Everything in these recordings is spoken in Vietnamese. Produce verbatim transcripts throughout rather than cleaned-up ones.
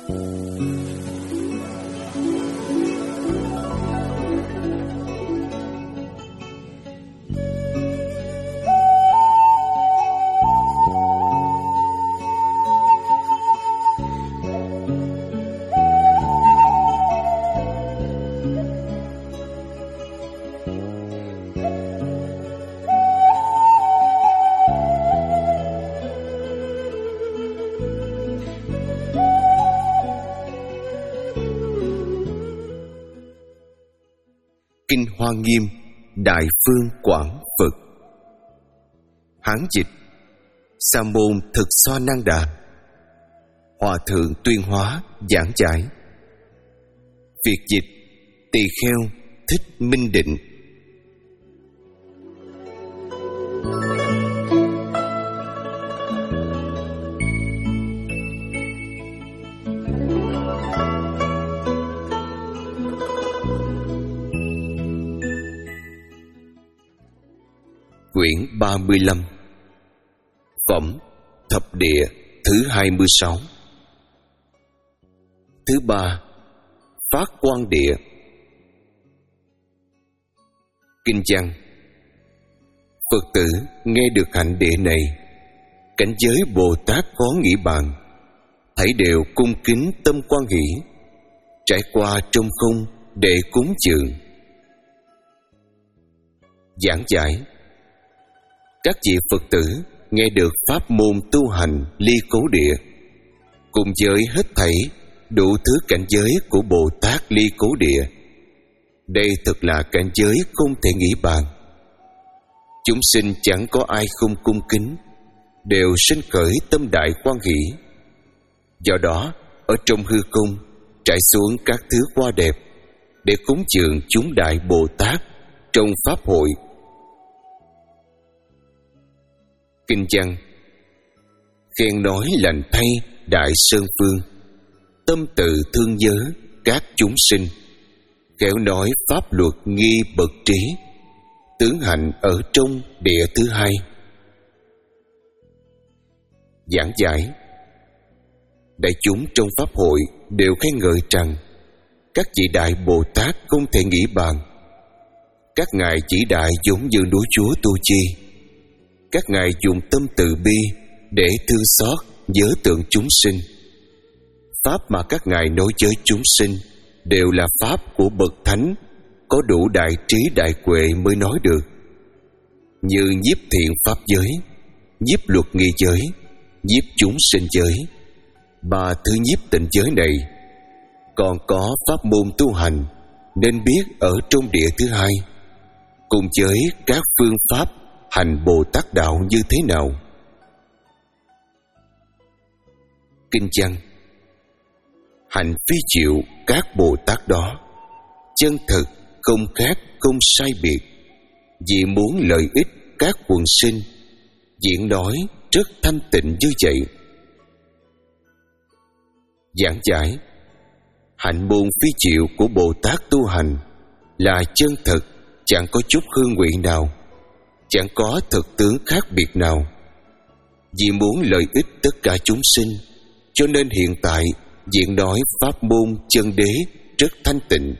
Kinh Hoa Nghiêm Đại Phương Quảng Phật. Hán dịch Sa môn Thực Xoa Năng Đà. Hòa thượng Tuyên Hóa giảng giải. Việt dịch Tỳ Kheo Thích Minh Định. Quyển ba mươi lăm. Phẩm Thập Địa thứ hai mươi sáu. Thứ ba, Phát Quang Địa. Kinh văn. Phật tử nghe được hạnh địa này, cảnh giới Bồ Tát khó nghĩ bàn, thảy đều cung kính tâm quan hỷ, trải qua trong không để cúng dường. Giảng giải. Các vị Phật tử nghe được pháp môn tu hành ly cố địa, cùng với hết thảy đủ thứ cảnh giới của Bồ Tát ly cố địa. Đây thật là cảnh giới không thể nghĩ bàn. Chúng sinh chẳng có ai không cung kính, đều sinh khởi tâm đại quan hỷ. Do đó, ở trong hư không trải xuống các thứ hoa đẹp để cúng dường chúng đại Bồ Tát trong pháp hội. Kinh văn. Khen nói lành thay Đại Sơn Phương, tâm từ thương nhớ các chúng sinh, khéo nói pháp luật nghi bậc trí, tướng hạnh ở trong địa thứ hai. Giảng giải. Đại chúng trong pháp hội đều khen ngợi rằng các vị đại Bồ Tát không thể nghĩ bàn. Các ngài chỉ đại giống như núi Chúa Tu Chi. Các ngài dùng tâm từ bi để thương xót nhớ tượng chúng sinh. Pháp mà các ngài nói với chúng sinh đều là pháp của bậc thánh, có đủ đại trí đại huệ mới nói được, như nhiếp thiện pháp giới, nhiếp luật nghi giới, nhiếp chúng sinh giới. Ba thứ nhiếp tịnh giới này còn có pháp môn tu hành nên biết ở trong địa thứ hai, cùng với các phương pháp hành Bồ Tát đạo như thế nào. Kinh văn. Hạnh phi diệu các Bồ Tát đó, chân thực không khác không sai biệt, vì muốn lợi ích các quần sinh, diễn nói rất thanh tịnh như vậy. Giảng giải. Hạnh môn phi diệu của Bồ Tát tu hành là chân thực, chẳng có chút hương vị nào, chẳng có thực tướng khác biệt nào. Vì muốn lợi ích tất cả chúng sinh, cho nên hiện tại diễn nói pháp môn chân đế rất thanh tịnh.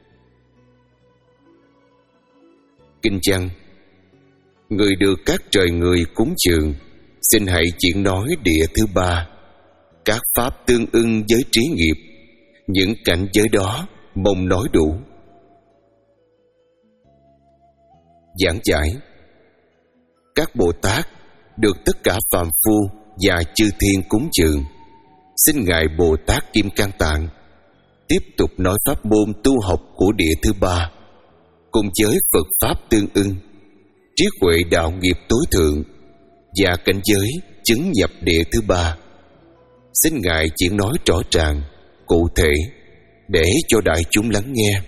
Kinh văn. Người được các trời người cúng dường, xin hãy diễn nói địa thứ ba, các pháp tương ưng với trí nghiệp, những cảnh giới đó mong nói đủ. Giảng giải. Các Bồ Tát được tất cả phàm phu và chư thiên cúng dường, xin ngài Bồ Tát Kim Cang Tạng tiếp tục nói pháp môn tu học của địa thứ ba, cùng với Phật pháp tương ưng, trí huệ đạo nghiệp tối thượng và cảnh giới chứng nhập địa thứ ba. Xin ngài diễn nói rõ ràng, cụ thể để cho đại chúng lắng nghe.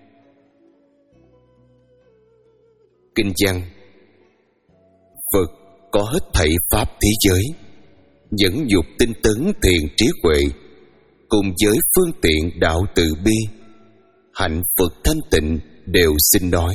Kinh văn. Phật có hết thảy pháp thế giới, dẫn dục tinh tấn thiền trí huệ, cùng với phương tiện đạo từ bi, hạnh Phật thanh tịnh đều xin nói.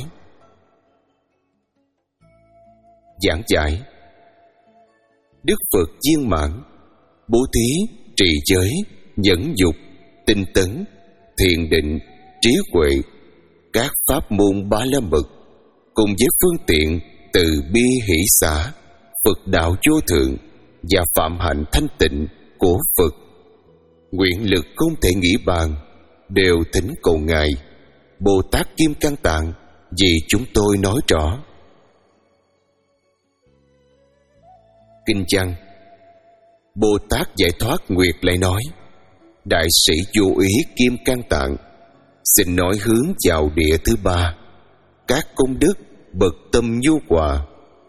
Giảng giải. Đức Phật viên mãn, bố thí, trì giới, nhẫn dục, tinh tấn, thiền định, trí huệ, các pháp môn ba la mật, cùng với phương tiện từ bi hỷ xả, Phật đạo vô thượng và phạm hạnh thanh tịnh của Phật, nguyện lực không thể nghĩ bàn, đều thỉnh cầu Ngài Bồ Tát Kim Cang Tạng vì chúng tôi nói rõ. Kinh văn. Bồ Tát Giải Thoát Nguyệt lại nói: Đại sĩ vô ý Kim Cang Tạng, xin nói hướng vào địa thứ ba, các công đức bậc tâm nhu hòa.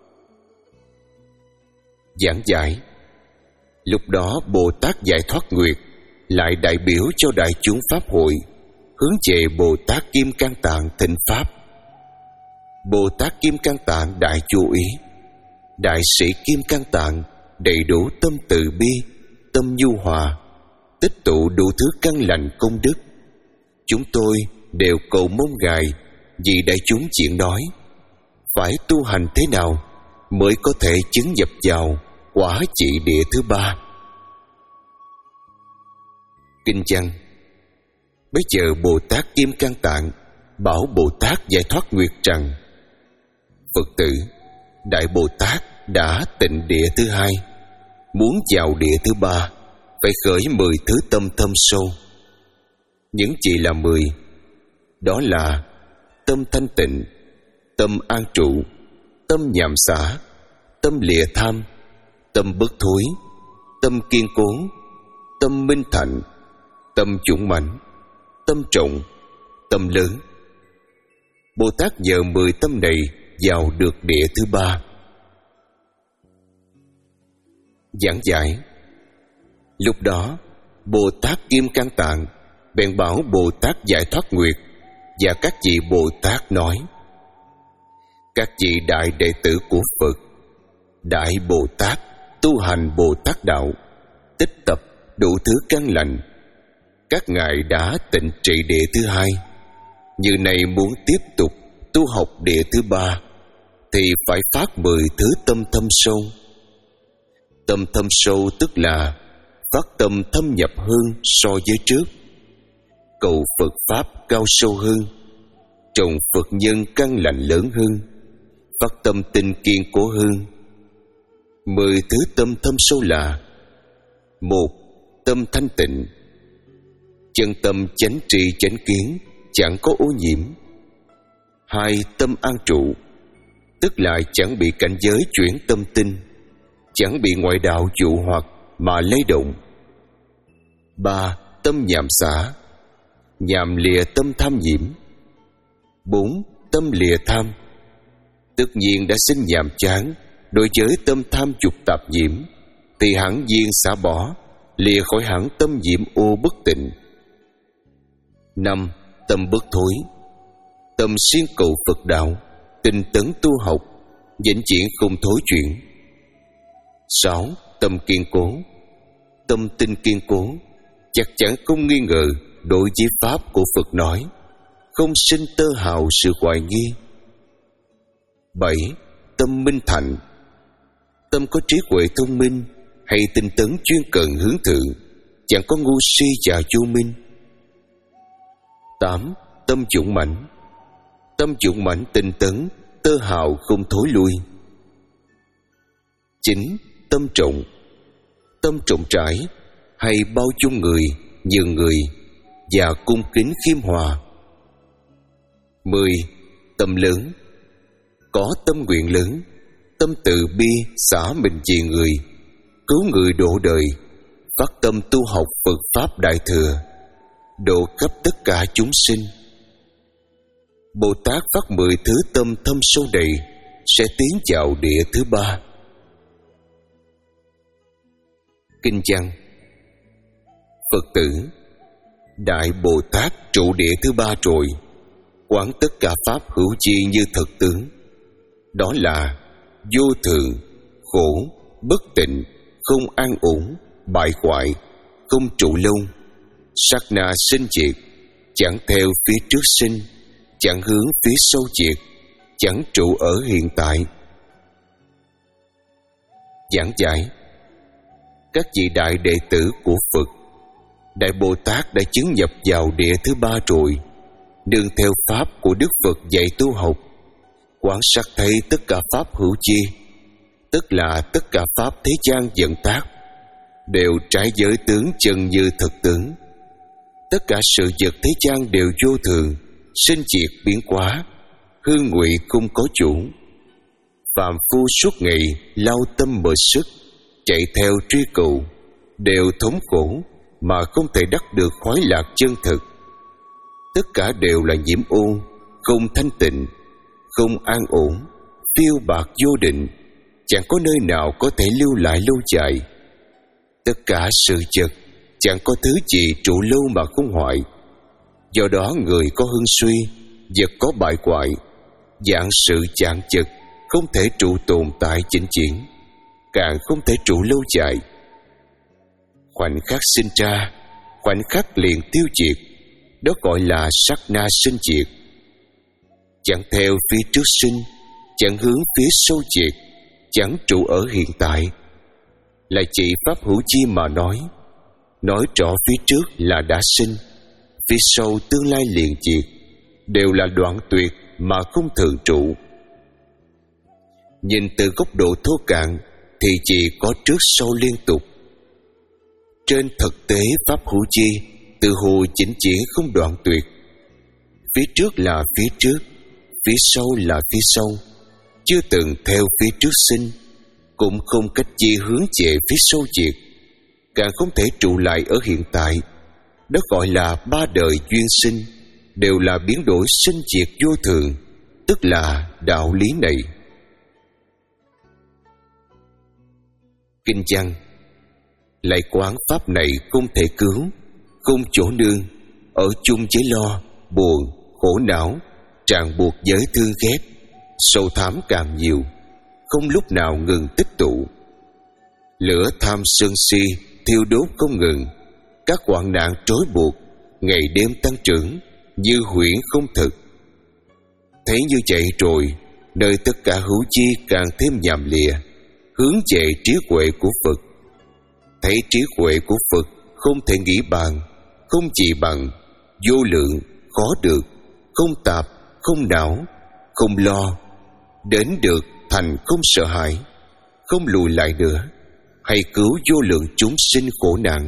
Giảng giải. Lúc đó Bồ Tát Giải Thoát Nguyệt lại đại biểu cho đại chúng pháp hội hướng về Bồ Tát Kim Cang Tạng thỉnh pháp. Bồ Tát Kim Cang Tạng đại chú ý: Đại sĩ Kim Cang Tạng đầy đủ tâm từ bi, tâm nhu hòa, tích tụ đủ thứ căn lành công đức. Chúng tôi đều cầu mong Ngài vì đại chúng chuyện nói, phải tu hành thế nào mới có thể chứng nhập vào quả trị địa thứ ba. Kinh văn. Bây giờ Bồ Tát Kim Cang Tạng bảo Bồ Tát Giải Thoát Nguyệt rằng: Phật tử, Đại Bồ Tát đã tịnh địa thứ hai, muốn vào địa thứ ba phải khởi mười thứ tâm thâm sâu. Những gì là mười? Đó là tâm thanh tịnh, tâm an trụ, tâm nhàm xả, tâm lìa tham, tâm bất thối, tâm kiên cố, tâm minh thạnh, tâm dũng mãnh, tâm trọng, tâm lớn. Bồ Tát nhờ mười tâm này vào được địa thứ ba. Giảng giải. Lúc đó Bồ Tát Kim Cang Tạng bèn bảo Bồ Tát Giải Thoát Nguyệt và các vị Bồ Tát nói: Các vị đại đệ tử của Phật, Đại Bồ Tát tu hành Bồ Tát đạo, tích tập đủ thứ căn lành. Các ngài đã tịnh trị địa thứ hai, như này muốn tiếp tục tu học địa thứ ba thì phải phát mười thứ tâm thâm sâu. Tâm thâm sâu tức là phát tâm thâm nhập hơn so với trước, cầu Phật pháp cao sâu hơn, trồng Phật nhân căn lành lớn hơn, phát tâm tinh kiên cố hơn. Mười thứ tâm thâm sâu là: một, tâm thanh tịnh, chân tâm chánh tri chánh kiến, chẳng có ô nhiễm. Hai, tâm an trụ, tức là chẳng bị cảnh giới chuyển tâm tinh, chẳng bị ngoại đạo dụ hoặc mà lay động. Ba, tâm nhàm xả, nhàm lìa tâm tham nhiễm. Bốn, tâm lìa tham, tất nhiên đã sinh nhàm chán đối với tâm tham dục tạp nhiễm, thì hẳn nhiên xả bỏ, lìa khỏi hẳn tâm nhiễm ô bất tịnh. Năm, tâm bất thối, tâm siêng cầu Phật đạo, tinh tấn tu học, vĩnh viễn không thối chuyển. Sáu, tâm kiên cố, tâm tinh kiên cố, chắc chắn không nghi ngờ đối với pháp của Phật nói, không sinh tơ hào sự hoài nghi. Bảy, tâm minh thạnh, tâm có trí huệ thông minh hay tinh tấn chuyên cần hướng thượng, chẳng có ngu si và vô minh. Tám, tâm dũng mãnh, tâm dũng mãnh tinh tấn, tơ hào không thối lui. Chín, tâm trọng, tâm trọng trải hay bao dung người, nhường người và cung kính khiêm hòa. Mười, tâm lớn, có tâm nguyện lớn, tâm từ bi xả mình vì người, cứu người độ đời, phát tâm tu học Phật pháp đại thừa, độ khắp tất cả chúng sinh. Bồ Tát phát mười thứ tâm thâm sâu đầy sẽ tiến vào địa thứ ba. Kinh văn. Phật tử, Đại Bồ Tát trụ địa thứ ba rồi, quán tất cả pháp hữu chi như thật tướng, đó là vô thường, khổ, bất tịnh, không an ổn, bại hoại, không trụ lâu, sát na sinh diệt, chẳng theo phía trước sinh, chẳng hướng phía sau diệt, chẳng trụ ở hiện tại. Giảng giải. Các vị đại đệ tử của Phật, Đại Bồ Tát đã chứng nhập vào địa thứ ba rồi, nương theo pháp của Đức Phật dạy tu học, quán sát thấy tất cả pháp hữu chi, tức là tất cả pháp thế gian vận tác đều trái giới tướng chân như thực tướng. Tất cả sự vật thế gian đều vô thường, sinh diệt biến hóa, hư ngụy không có chủ. Phàm phu suốt ngày lao tâm mệt sức, chạy theo truy cầu, đều thống khổ mà không thể đắc được khoái lạc chân thực. Tất cả đều là nhiễm ô, không thanh tịnh, không an ổn, phiêu bạc vô định, chẳng có nơi nào có thể lưu lại lâu dài. Tất cả sự vật chẳng có thứ gì trụ lâu mà không hoại. Do đó người có hưng suy, vật có bại hoại, dạng sự chạng chực không thể trụ tồn tại chỉnh chuyển, càng không thể trụ lâu dài. Khoảnh khắc sinh ra, khoảnh khắc liền tiêu diệt, đó gọi là sát na sinh diệt. Chẳng theo phía trước sinh, chẳng hướng phía sau diệt, chẳng trụ ở hiện tại. Lại chỉ pháp hữu chi mà nói, nói rõ phía trước là đã sinh, phía sau tương lai liền diệt, đều là đoạn tuyệt mà không thường trụ. Nhìn từ góc độ thô cạn thì chỉ có trước sau liên tục. Trên thực tế pháp hữu chi tự hồ chỉnh chỉ không đoạn tuyệt. Phía trước là phía trước, phía sau là phía sau, chưa từng theo phía trước sinh, cũng không cách chi hướng về phía sau diệt, càng không thể trụ lại ở hiện tại. Đó gọi là ba đời duyên sinh, đều là biến đổi sinh diệt vô thường, tức là đạo lý này. Kinh văn: lại quán pháp này không thể cứu, không chỗ nương, ở chung với lo, buồn, khổ não, ràng buộc với thương ghét, sầu thảm càng nhiều, không lúc nào ngừng tích tụ. Lửa tham sân si thiêu đốt không ngừng, các hoạn nạn trói buộc ngày đêm tăng trưởng, như huyễn không thực. Thấy như vậy rồi, nơi tất cả hữu chi càng thêm nhàm lìa, hướng về trí huệ của Phật. Thấy trí huệ của Phật không thể nghĩ bàn, không gì bằng, vô lượng, khó được, không tạp, không não, không lo, đến được thành không sợ hãi, không lùi lại nữa, hay cứu vô lượng chúng sinh khổ nạn.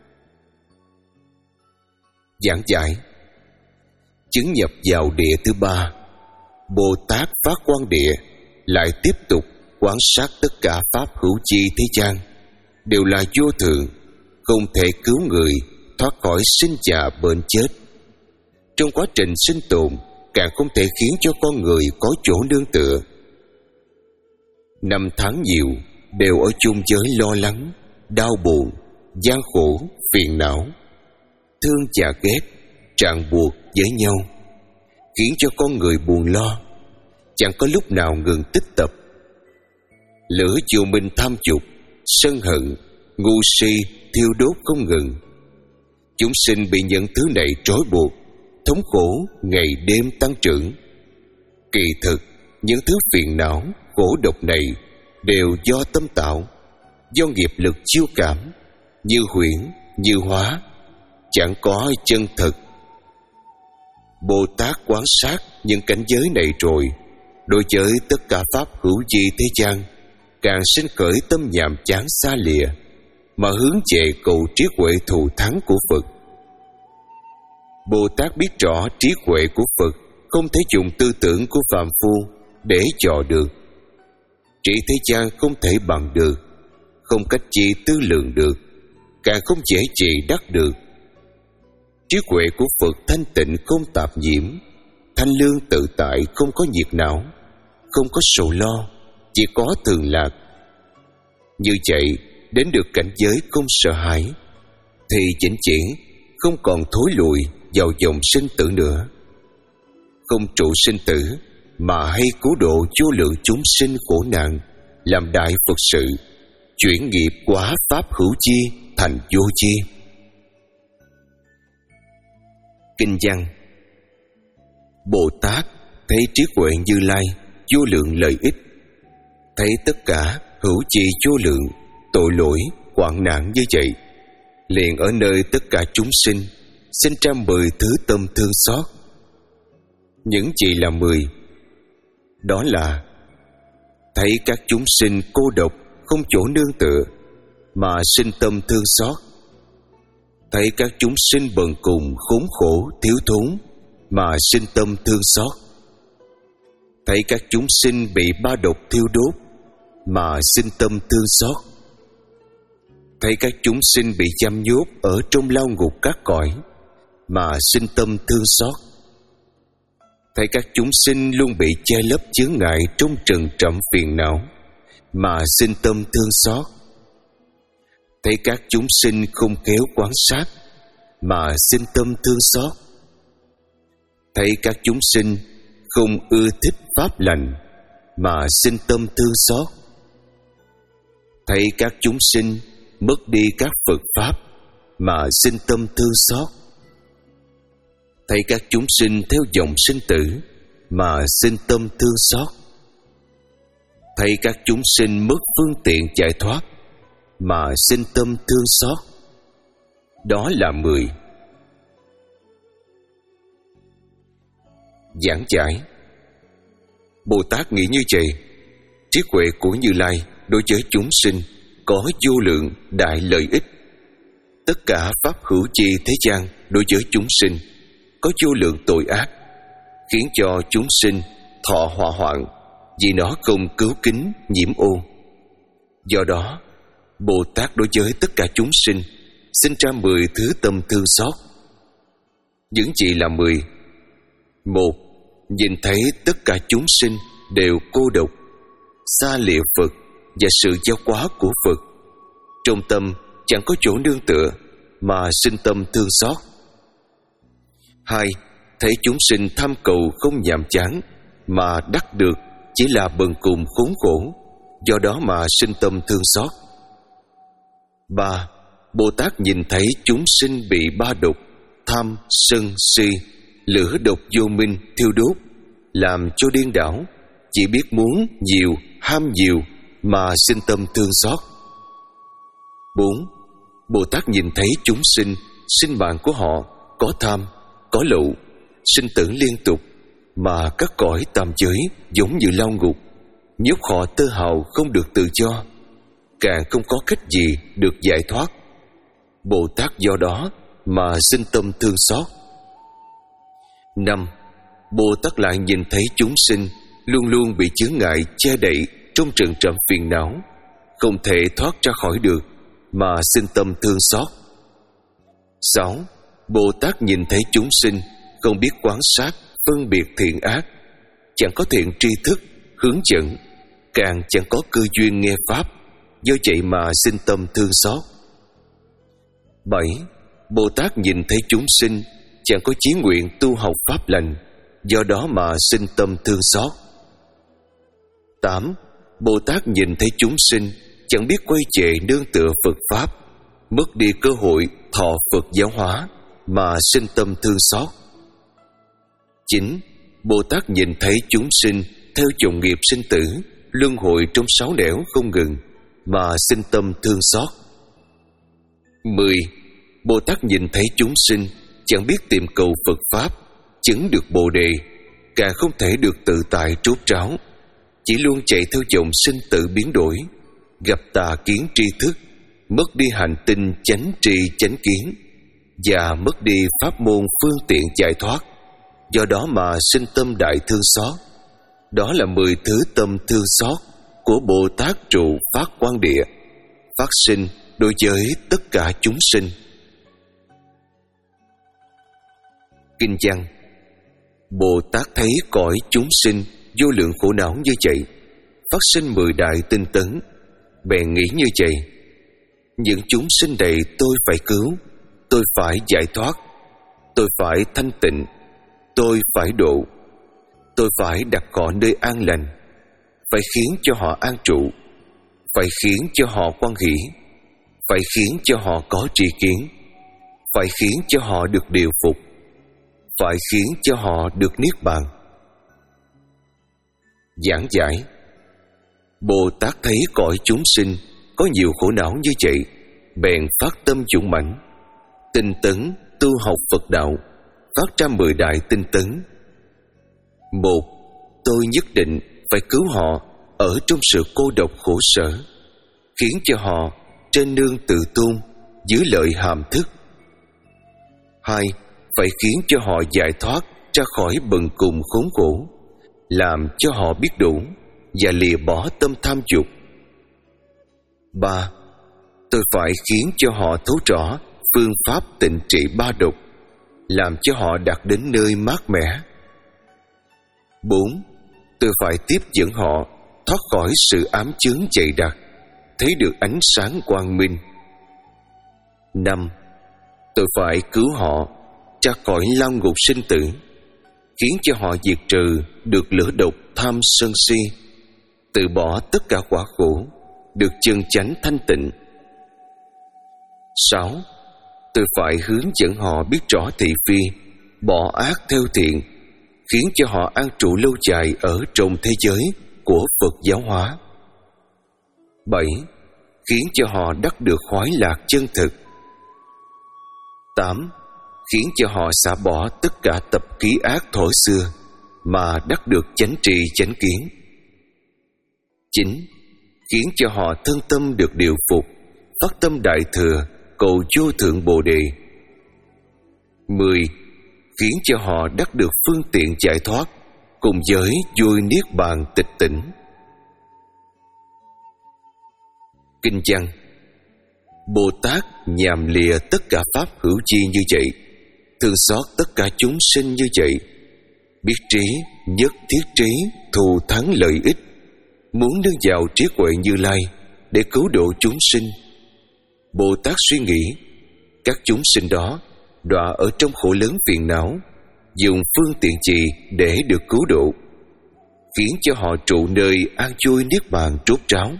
Giảng giải: chứng nhập vào địa thứ ba, Bồ Tát phát quang địa lại tiếp tục quan sát tất cả pháp hữu chi thế gian đều là vô thường, không thể cứu người thoát khỏi sinh già bệnh chết. Trong quá trình sinh tồn, càng không thể khiến cho con người có chỗ nương tựa. Năm tháng nhiều đều ở chung giới lo lắng, đau buồn, gian khổ, phiền não, thương và ghét, ràng buộc với nhau, khiến cho con người buồn lo, chẳng có lúc nào ngừng tích tập. Lửa chiều minh tham dục, sân hận, ngu si thiêu đốt không ngừng. Chúng sinh bị những thứ này trói buộc, thống khổ ngày đêm tăng trưởng. Kỳ thực, những thứ phiền não, khổ độc này đều do tâm tạo, do nghiệp lực chiêu cảm, như huyễn, như hóa, chẳng có chân thực. Bồ Tát quan sát những cảnh giới này rồi, đối với tất cả pháp hữu vi thế gian, càng sinh khởi tâm nhàm chán xa lìa, mà hướng về cầu trí huệ thù thắng của Phật. Bồ Tát biết rõ trí huệ của Phật không thể dùng tư tưởng của phàm phu để dò được. Trí thế gian không thể bằng được, không cách chi tư lượng được, càng không dễ gì đắc được. Trí huệ của Phật thanh tịnh không tạp nhiễm, thanh lương tự tại không có nhiệt não, không có sầu lo, chỉ có thường lạc. Như vậy, đến được cảnh giới không sợ hãi, thì vĩnh viễn không còn thối lùi vào dòng sinh tử nữa. Không trụ sinh tử, mà hay cứu độ vô lượng chúng sinh khổ nạn, làm đại Phật sự, chuyển nghiệp quá pháp hữu chi thành vô chi. Kinh văn: Bồ Tát thấy trí huệ Như Lai vô lượng lợi ích, thấy tất cả hữu chi vô lượng tội lỗi hoạn nạn như vậy, liền ở nơi tất cả chúng sinh sinh ra mười thứ tâm thương xót. Những gì là mười? Đó là thấy các chúng sinh cô độc, không chỗ nương tựa, mà sinh tâm thương xót. Thấy các chúng sinh bần cùng, khốn khổ, thiếu thốn, mà sinh tâm thương xót. Thấy các chúng sinh bị ba độc thiêu đốt, mà sinh tâm thương xót. Thấy các chúng sinh bị giam nhốt ở trong lao ngục các cõi, mà sinh tâm thương xót. Thấy các chúng sinh luôn bị che lấp chướng ngại trong trần trầm phiền não, mà sinh tâm thương xót. Thấy các chúng sinh không khéo quan sát, mà sinh tâm thương xót. Thấy các chúng sinh không ưa thích pháp lành, mà sinh tâm thương xót. Thấy các chúng sinh mất đi các Phật pháp, mà sinh tâm thương xót. Thấy các chúng sinh theo dòng sinh tử, mà sinh tâm thương xót. Thấy các chúng sinh mất phương tiện giải thoát, mà sinh tâm thương xót. Đó là mười. Giảng giải. Bồ Tát nghĩ như vậy: trí huệ của Như Lai đối với chúng sinh có vô lượng đại lợi ích. Tất cả pháp hữu chi thế gian đối với chúng sinh có vô lượng tội ác, khiến cho chúng sinh thọ họa hoạn vì nó không cứu kính nhiễm ô. Do đó, Bồ Tát đối với tất cả chúng sinh sinh ra mười thứ tâm thương xót. Những gì là mười? Một, nhìn thấy tất cả chúng sinh đều cô độc, xa lìa Phật và sự giáo hóa của Phật, trong tâm chẳng có chỗ nương tựa, mà sinh tâm thương xót. Hai, thấy chúng sinh tham cầu không nhàm chán, mà đắc được chỉ là bần cùng khốn khổ, do đó mà sinh tâm thương xót. Ba, Bồ Tát nhìn thấy chúng sinh bị ba độc tham, sân, si, lửa độc vô minh thiêu đốt, làm cho điên đảo, chỉ biết muốn nhiều, ham nhiều, mà sinh tâm thương xót. Bốn, Bồ Tát nhìn thấy chúng sinh, sinh mạng của họ có tham, có lậu, sinh tử liên tục, mà các cõi tam giới giống như lao ngục, nhốt họ tơ hào không được tự do, càng không có cách gì được giải thoát. Bồ Tát do đó mà sinh tâm thương xót. Năm, Bồ Tát lại nhìn thấy chúng sinh luôn luôn bị chướng ngại che đậy trong trần trầm phiền não, không thể thoát ra khỏi được, mà sinh tâm thương xót. Sáu, Bồ Tát nhìn thấy chúng sinh không biết quán sát, phân biệt thiện ác, chẳng có thiện tri thức hướng dẫn, càng chẳng có cơ duyên nghe pháp, do vậy mà sinh tâm thương xót. Bảy, Bồ Tát nhìn thấy chúng sinh chẳng có chí nguyện tu học pháp lành, do đó mà sinh tâm thương xót. Tám, Bồ Tát nhìn thấy chúng sinh chẳng biết quay về nương tựa Phật pháp, mất đi cơ hội thọ Phật giáo hóa, mà sinh tâm thương xót. Chín, Bồ Tát nhìn thấy chúng sinh theo dòng nghiệp sinh tử, luân hồi trong sáu nẻo không ngừng, mà sinh tâm thương xót. Mười, Bồ Tát nhìn thấy chúng sinh chẳng biết tìm cầu Phật pháp, chứng được Bồ đề, càng không thể được tự tại trốt ráo, chỉ luôn chạy theo dòng sinh tử biến đổi, gặp tà kiến tri thức, mất đi hành tinh chánh tri chánh kiến, và mất đi pháp môn phương tiện giải thoát, do đó mà sinh tâm đại thương xót. Đó là mười thứ tâm thương xót của Bồ Tát trụ phát quang địa, phát sinh đối với tất cả chúng sinh. Kinh văn. Bồ Tát thấy cõi chúng sinh vô lượng khổ não như vậy, phát sinh mười đại tinh tấn, bèn nghĩ như vậy: những chúng sinh này tôi phải cứu, tôi phải giải thoát, tôi phải thanh tịnh, tôi phải độ, tôi phải đặt họ nơi an lành, phải khiến cho họ an trụ, phải khiến cho họ hoan hỷ, phải khiến cho họ có tri kiến, phải khiến cho họ được điều phục, phải khiến cho họ được niết bàn. Giảng giải. Bồ Tát thấy cõi chúng sinh có nhiều khổ não như vậy, bèn phát tâm dũng mãnh, tinh tấn tu học Phật đạo, phát ra mười đại tinh tấn. Một, tôi nhất định phải cứu họ ở trong sự cô độc khổ sở, khiến cho họ trên nương tự tôn, dưới lợi hàm thức. Hai, phải khiến cho họ giải thoát ra khỏi bần cùng khốn khổ, làm cho họ biết đủ và lìa bỏ tâm tham dục. Ba, tôi phải khiến cho họ thấu rõ phương pháp tịnh trị ba độc, làm cho họ đạt đến nơi mát mẻ. Bốn, tôi phải tiếp dẫn họ thoát khỏi sự ám chướng dày đặc, thấy được ánh sáng quang minh. Năm, tôi phải cứu họ ra khỏi lao ngục sinh tử, khiến cho họ diệt trừ được lửa độc tham sân si, từ bỏ tất cả quả khổ, được chân chánh thanh tịnh. Sáu, tôi phải hướng dẫn họ biết rõ thị phi, bỏ ác theo thiện, khiến cho họ an trụ lâu dài ở trong thế giới của Phật giáo hóa. Bảy, khiến cho họ đắc được khoái lạc chân thực. Tám, khiến cho họ xả bỏ tất cả tập ký ác thuở xưa mà đắc được chánh trì chánh kiến. Chín, khiến cho họ thân tâm được điều phục, phát tâm đại thừa, cầu vô thượng bồ đề. Mười, khiến cho họ đắc được phương tiện giải thoát, cùng với vui niết bàn tịch tỉnh. Kinh văn: Bồ Tát nhàm lìa tất cả pháp hữu chi như vậy, thương xót tất cả chúng sinh như vậy, biết trí, nhất thiết trí, thù thắng lợi ích, muốn nâng vào trí huệ Như Lai để cứu độ chúng sinh. Bồ Tát suy nghĩ, các chúng sinh đó đọa ở trong khổ lớn phiền não, dùng phương tiện gì để được cứu độ, khiến cho họ trụ nơi an vui niết bàn rốt ráo.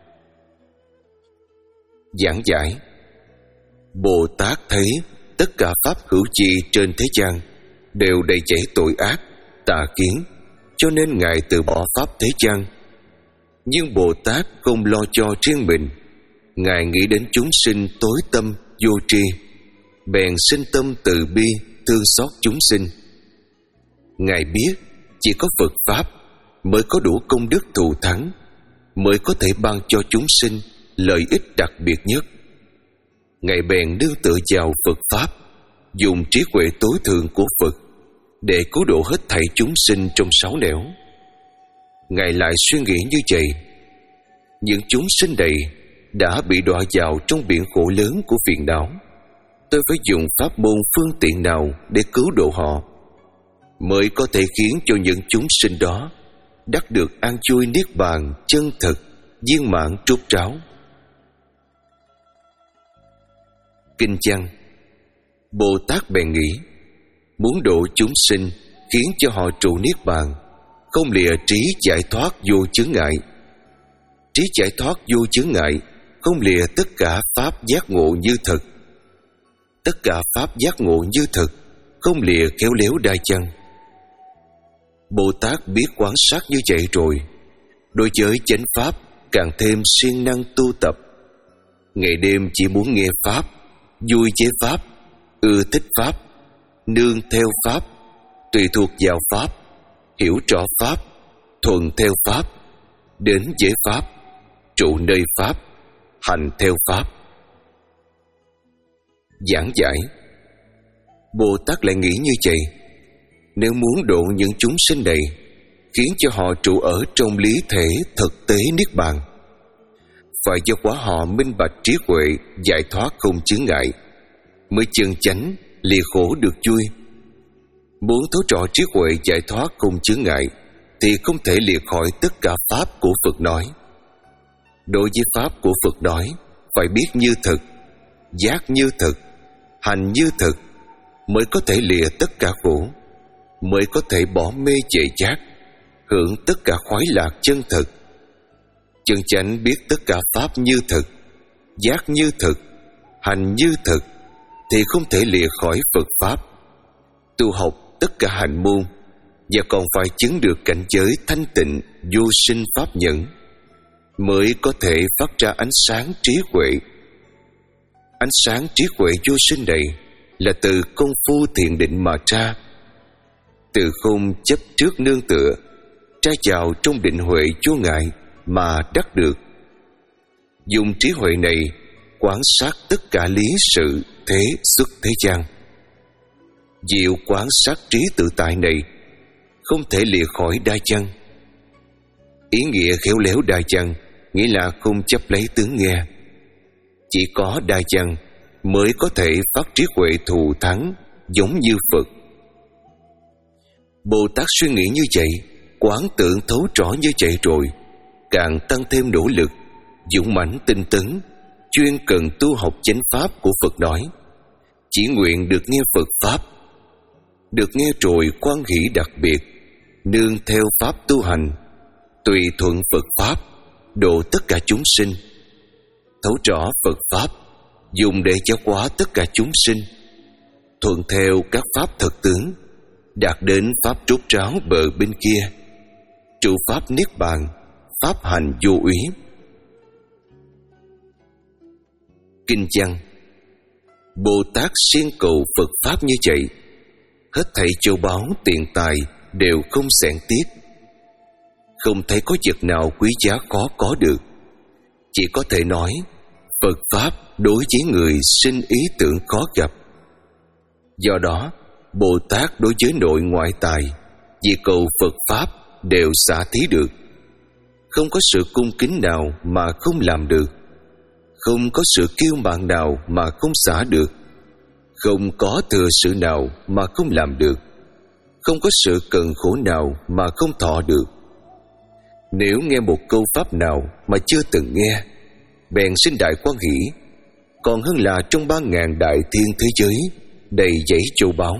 Giảng giải: Bồ Tát thấy tất cả pháp hữu chi trên thế gian đều đầy chảy tội ác, tà kiến, cho nên Ngài từ bỏ pháp thế gian. Nhưng Bồ Tát không lo cho riêng mình, Ngài nghĩ đến chúng sinh tối tâm vô tri, bèn sinh tâm từ bi thương xót chúng sinh. Ngài biết chỉ có Phật pháp mới có đủ công đức thù thắng, mới có thể ban cho chúng sinh lợi ích đặc biệt nhất. Ngài bèn nương tựa vào Phật pháp, dùng trí huệ tối thượng của Phật để cứu độ hết thảy chúng sinh trong sáu nẻo. Ngài lại suy nghĩ như vậy: những chúng sinh này đã bị đọa vào trong biển khổ lớn của phiền não, tôi phải dùng pháp môn phương tiện nào để cứu độ họ, mới có thể khiến cho những chúng sinh đó đắc được an vui niết bàn chân thực, viên mãn rốt ráo. Kinh văn: Bồ Tát bèn nghĩ, muốn độ chúng sinh khiến cho họ trụ niết bàn, không lìa trí giải thoát vô chướng ngại. Trí giải thoát vô chướng ngại không lìa tất cả pháp giác ngộ như thực. Tất cả pháp giác ngộ như thực không lìa khéo léo đai chăng. Bồ Tát biết quan sát như vậy rồi, đối với chánh pháp càng thêm siêng năng tu tập. Ngày đêm chỉ muốn nghe pháp, vui với pháp, ưa thích pháp, nương theo pháp, tùy thuộc vào pháp, hiểu rõ pháp, thuận theo pháp, đến với pháp, trụ nơi pháp, hành theo pháp. Giảng giải: Bồ Tát lại nghĩ như vậy, nếu muốn độ những chúng sinh này, khiến cho họ trụ ở trong lý thể thực tế niết bàn, phải do quả họ minh bạch trí huệ giải thoát không chướng ngại, mới chân chánh lìa khổ được vui. Muốn thấu rõ trí huệ giải thoát không chướng ngại thì không thể lìa khỏi tất cả pháp của Phật nói. Đối với pháp của Phật nói, phải biết như thực, giác như thực, hành như thực, mới có thể lìa tất cả khổ, mới có thể bỏ mê trệ giác, hưởng tất cả khoái lạc chân thực. Chân chánh biết tất cả pháp như thực, giác như thực, hành như thực, thì không thể lìa khỏi Phật pháp. Tu học tất cả hành môn và còn phải chứng được cảnh giới thanh tịnh vô sinh pháp nhẫn, mới có thể phát ra ánh sáng trí huệ. Ánh sáng trí huệ vô sinh này là từ công phu thiền định mà ra, từ không chấp trước nương tựa, tra vào trong định huệ vô ngại mà đắc được. Dùng trí huệ này quan sát tất cả lý sự thế xuất thế gian. Diệu quan sát trí tự tại này không thể lìa khỏi đa chân. Ý nghĩa khéo léo đa chân nghĩa là không chấp lấy tướng nghe. Chỉ có đa chân mới có thể phát trí huệ thù thắng giống như Phật. Bồ Tát suy nghĩ như vậy, quán tưởng thấu rõ như vậy rồi, càng tăng thêm nỗ lực, dũng mãnh tinh tấn, chuyên cần tu học chánh pháp của Phật nói. Chỉ nguyện được nghe Phật pháp, được nghe rồi quan hỷ đặc biệt, nương theo pháp tu hành, tùy thuận Phật pháp, độ tất cả chúng sinh. Thấu rõ Phật pháp, dùng để giáo hóa tất cả chúng sinh, thuận theo các pháp thật tướng, đạt đến pháp rốt ráo bờ bên kia, trụ pháp niết bàn, pháp hành vô úy. Kinh văn: Bồ Tát siêng cầu Phật pháp như vậy, hết thảy châu báu tiền tài đều không xẻn tiếc. Không thấy có vật nào quý giá khó có được. Chỉ có thể nói Phật pháp đối với người sinh ý tưởng khó gặp. Do đó Bồ Tát đối với nội ngoại tài, vì cầu Phật pháp đều xả thí được. Không có sự cung kính nào mà không làm được, không có sự kiêu mạn nào mà không xả được, không có thừa sự nào mà không làm được, không có sự cần khổ nào mà không thọ được. Nếu nghe một câu pháp nào mà chưa từng nghe, bèn sinh đại quan hỷ, còn hơn là trong ba ngàn đại thiên thế giới đầy dẫy châu báu.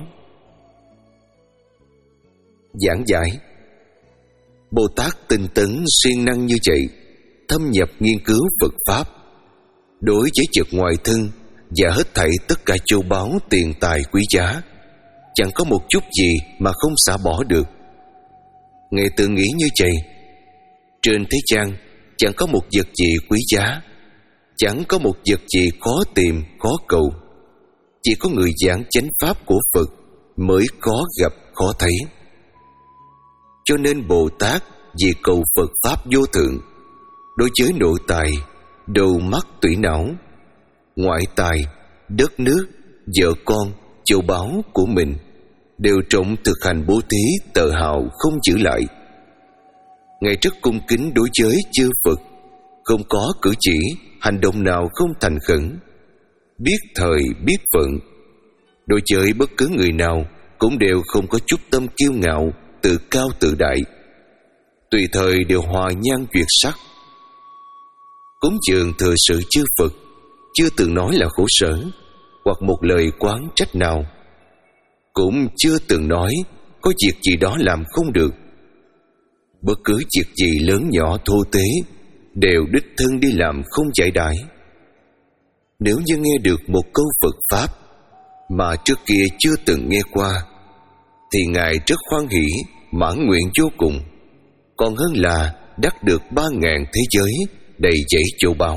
Giảng giải: Bồ Tát tinh tấn siêng năng như vậy, thâm nhập nghiên cứu Phật pháp, đối với vật ngoài thân và hết thảy tất cả châu báu tiền tài quý giá, chẳng có một chút gì mà không xả bỏ được. Ngài tự nghĩ như vậy: trên thế gian chẳng có một vật gì quý giá, chẳng có một vật gì khó tìm, khó cầu. Chỉ có người giảng chánh pháp của Phật mới khó gặp, khó thấy. Cho nên Bồ Tát vì cầu Phật pháp vô thượng, đối với nội tài, đầu mắt tủy não, ngoại tài, đất nước, vợ con, châu báu của mình đều trọng thực hành bố thí tự hào không giữ lại. Ngài rất cung kính đối với chư Phật, không có cử chỉ, hành động nào không thành khẩn, biết thời biết phận. Đối với bất cứ người nào cũng đều không có chút tâm kiêu ngạo, tự cao tự đại, tùy thời đều hòa nhan duyệt sắc. Cúng dường thừa sự chư Phật, chưa từng nói là khổ sở hoặc một lời quán trách nào, cũng chưa từng nói có việc gì đó làm không được. Bất cứ việc gì lớn nhỏ thô tế đều đích thân đi làm không giải đãi. Nếu như nghe được một câu Phật pháp mà trước kia chưa từng nghe qua, thì Ngài rất hoan hỷ, mãn nguyện vô cùng, còn hơn là đắc được ba ngàn thế giới đầy dẫy châu báu.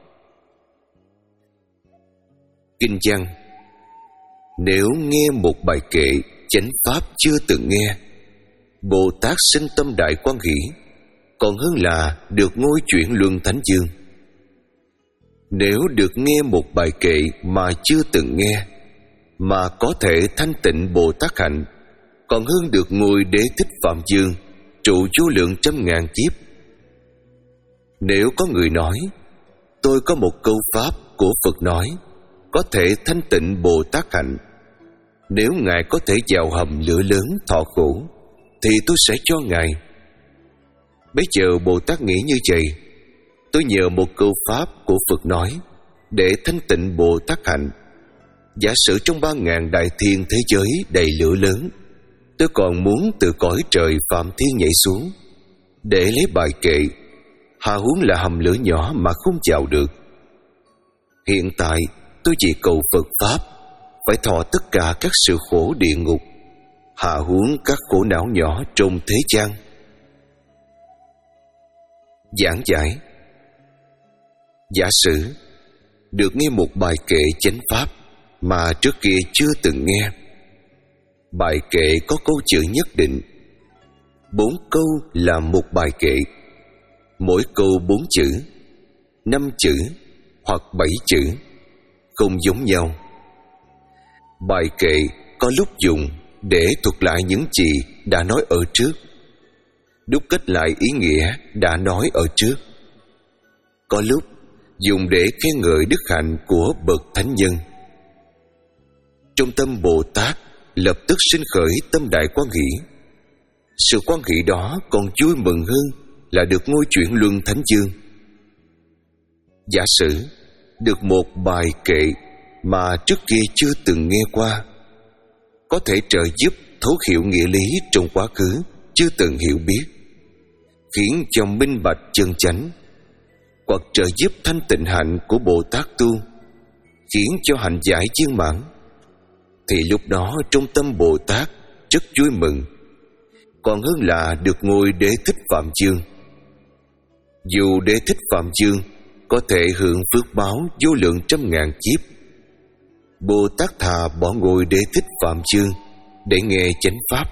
Kinh văn: Nếu nghe một bài kệ chánh pháp chưa từng nghe, Bồ Tát sinh tâm đại quan hỷ, còn hơn là được ngôi chuyển luân thánh dương. Nếu được nghe một bài kệ mà chưa từng nghe, mà có thể thanh tịnh Bồ Tát hạnh, còn hơn được ngôi đế thích Phạm Dương, trụ vô lượng trăm ngàn kiếp. Nếu có người nói, tôi có một câu pháp của Phật nói có thể thanh tịnh Bồ Tát hạnh, nếu Ngài có thể vào hầm lửa lớn thọ khổ, thì tôi sẽ cho Ngài. Bây giờ Bồ Tát nghĩ như vậy: tôi nhờ một câu pháp của Phật nói để thanh tịnh Bồ Tát hạnh. Giả sử trong ba ngàn đại thiên thế giới đầy lửa lớn, tôi còn muốn từ cõi trời Phạm Thiên nhảy xuống để lấy bài kệ, hà huống là hầm lửa nhỏ mà không vào được. Hiện tại tôi chỉ cầu Phật pháp phải thọ tất cả các sự khổ địa ngục, hà huống các khổ não nhỏ trong thế gian. Giảng giải: giả sử được nghe một bài kệ chánh pháp mà trước kia chưa từng nghe. Bài kệ có câu chữ nhất định. Bốn câu là một bài kệ, mỗi câu bốn chữ, năm chữ hoặc bảy chữ, không giống nhau. Bài kệ có lúc dùng để thuật lại những gì đã nói ở trước, đúc kết lại ý nghĩa đã nói ở trước. Có lúc dùng để khen ngợi đức hạnh của bậc thánh nhân. Trong tâm Bồ Tát lập tức sinh khởi tâm đại quan hỷ. Sự quan hỷ đó còn vui mừng hơn là được ngôi chuyển luân thánh dương. Giả sử được một bài kệ mà trước kia chưa từng nghe qua, có thể trợ giúp thấu hiểu nghĩa lý trong quá khứ chưa từng hiểu biết, khiến cho minh bạch chân chánh, hoặc trợ giúp thanh tịnh hạnh của Bồ Tát tu, khiến cho hạnh giải viên mãn, thì lúc đó trong tâm Bồ Tát rất vui mừng, còn hơn là được ngôi Đế Thích Phạm Dương. Dù Đế Thích Phạm Dương có thể hưởng phước báo vô lượng trăm ngàn kiếp, Bồ Tát thà bỏ ngôi Đế Thích Phạm Dương để nghe chánh pháp.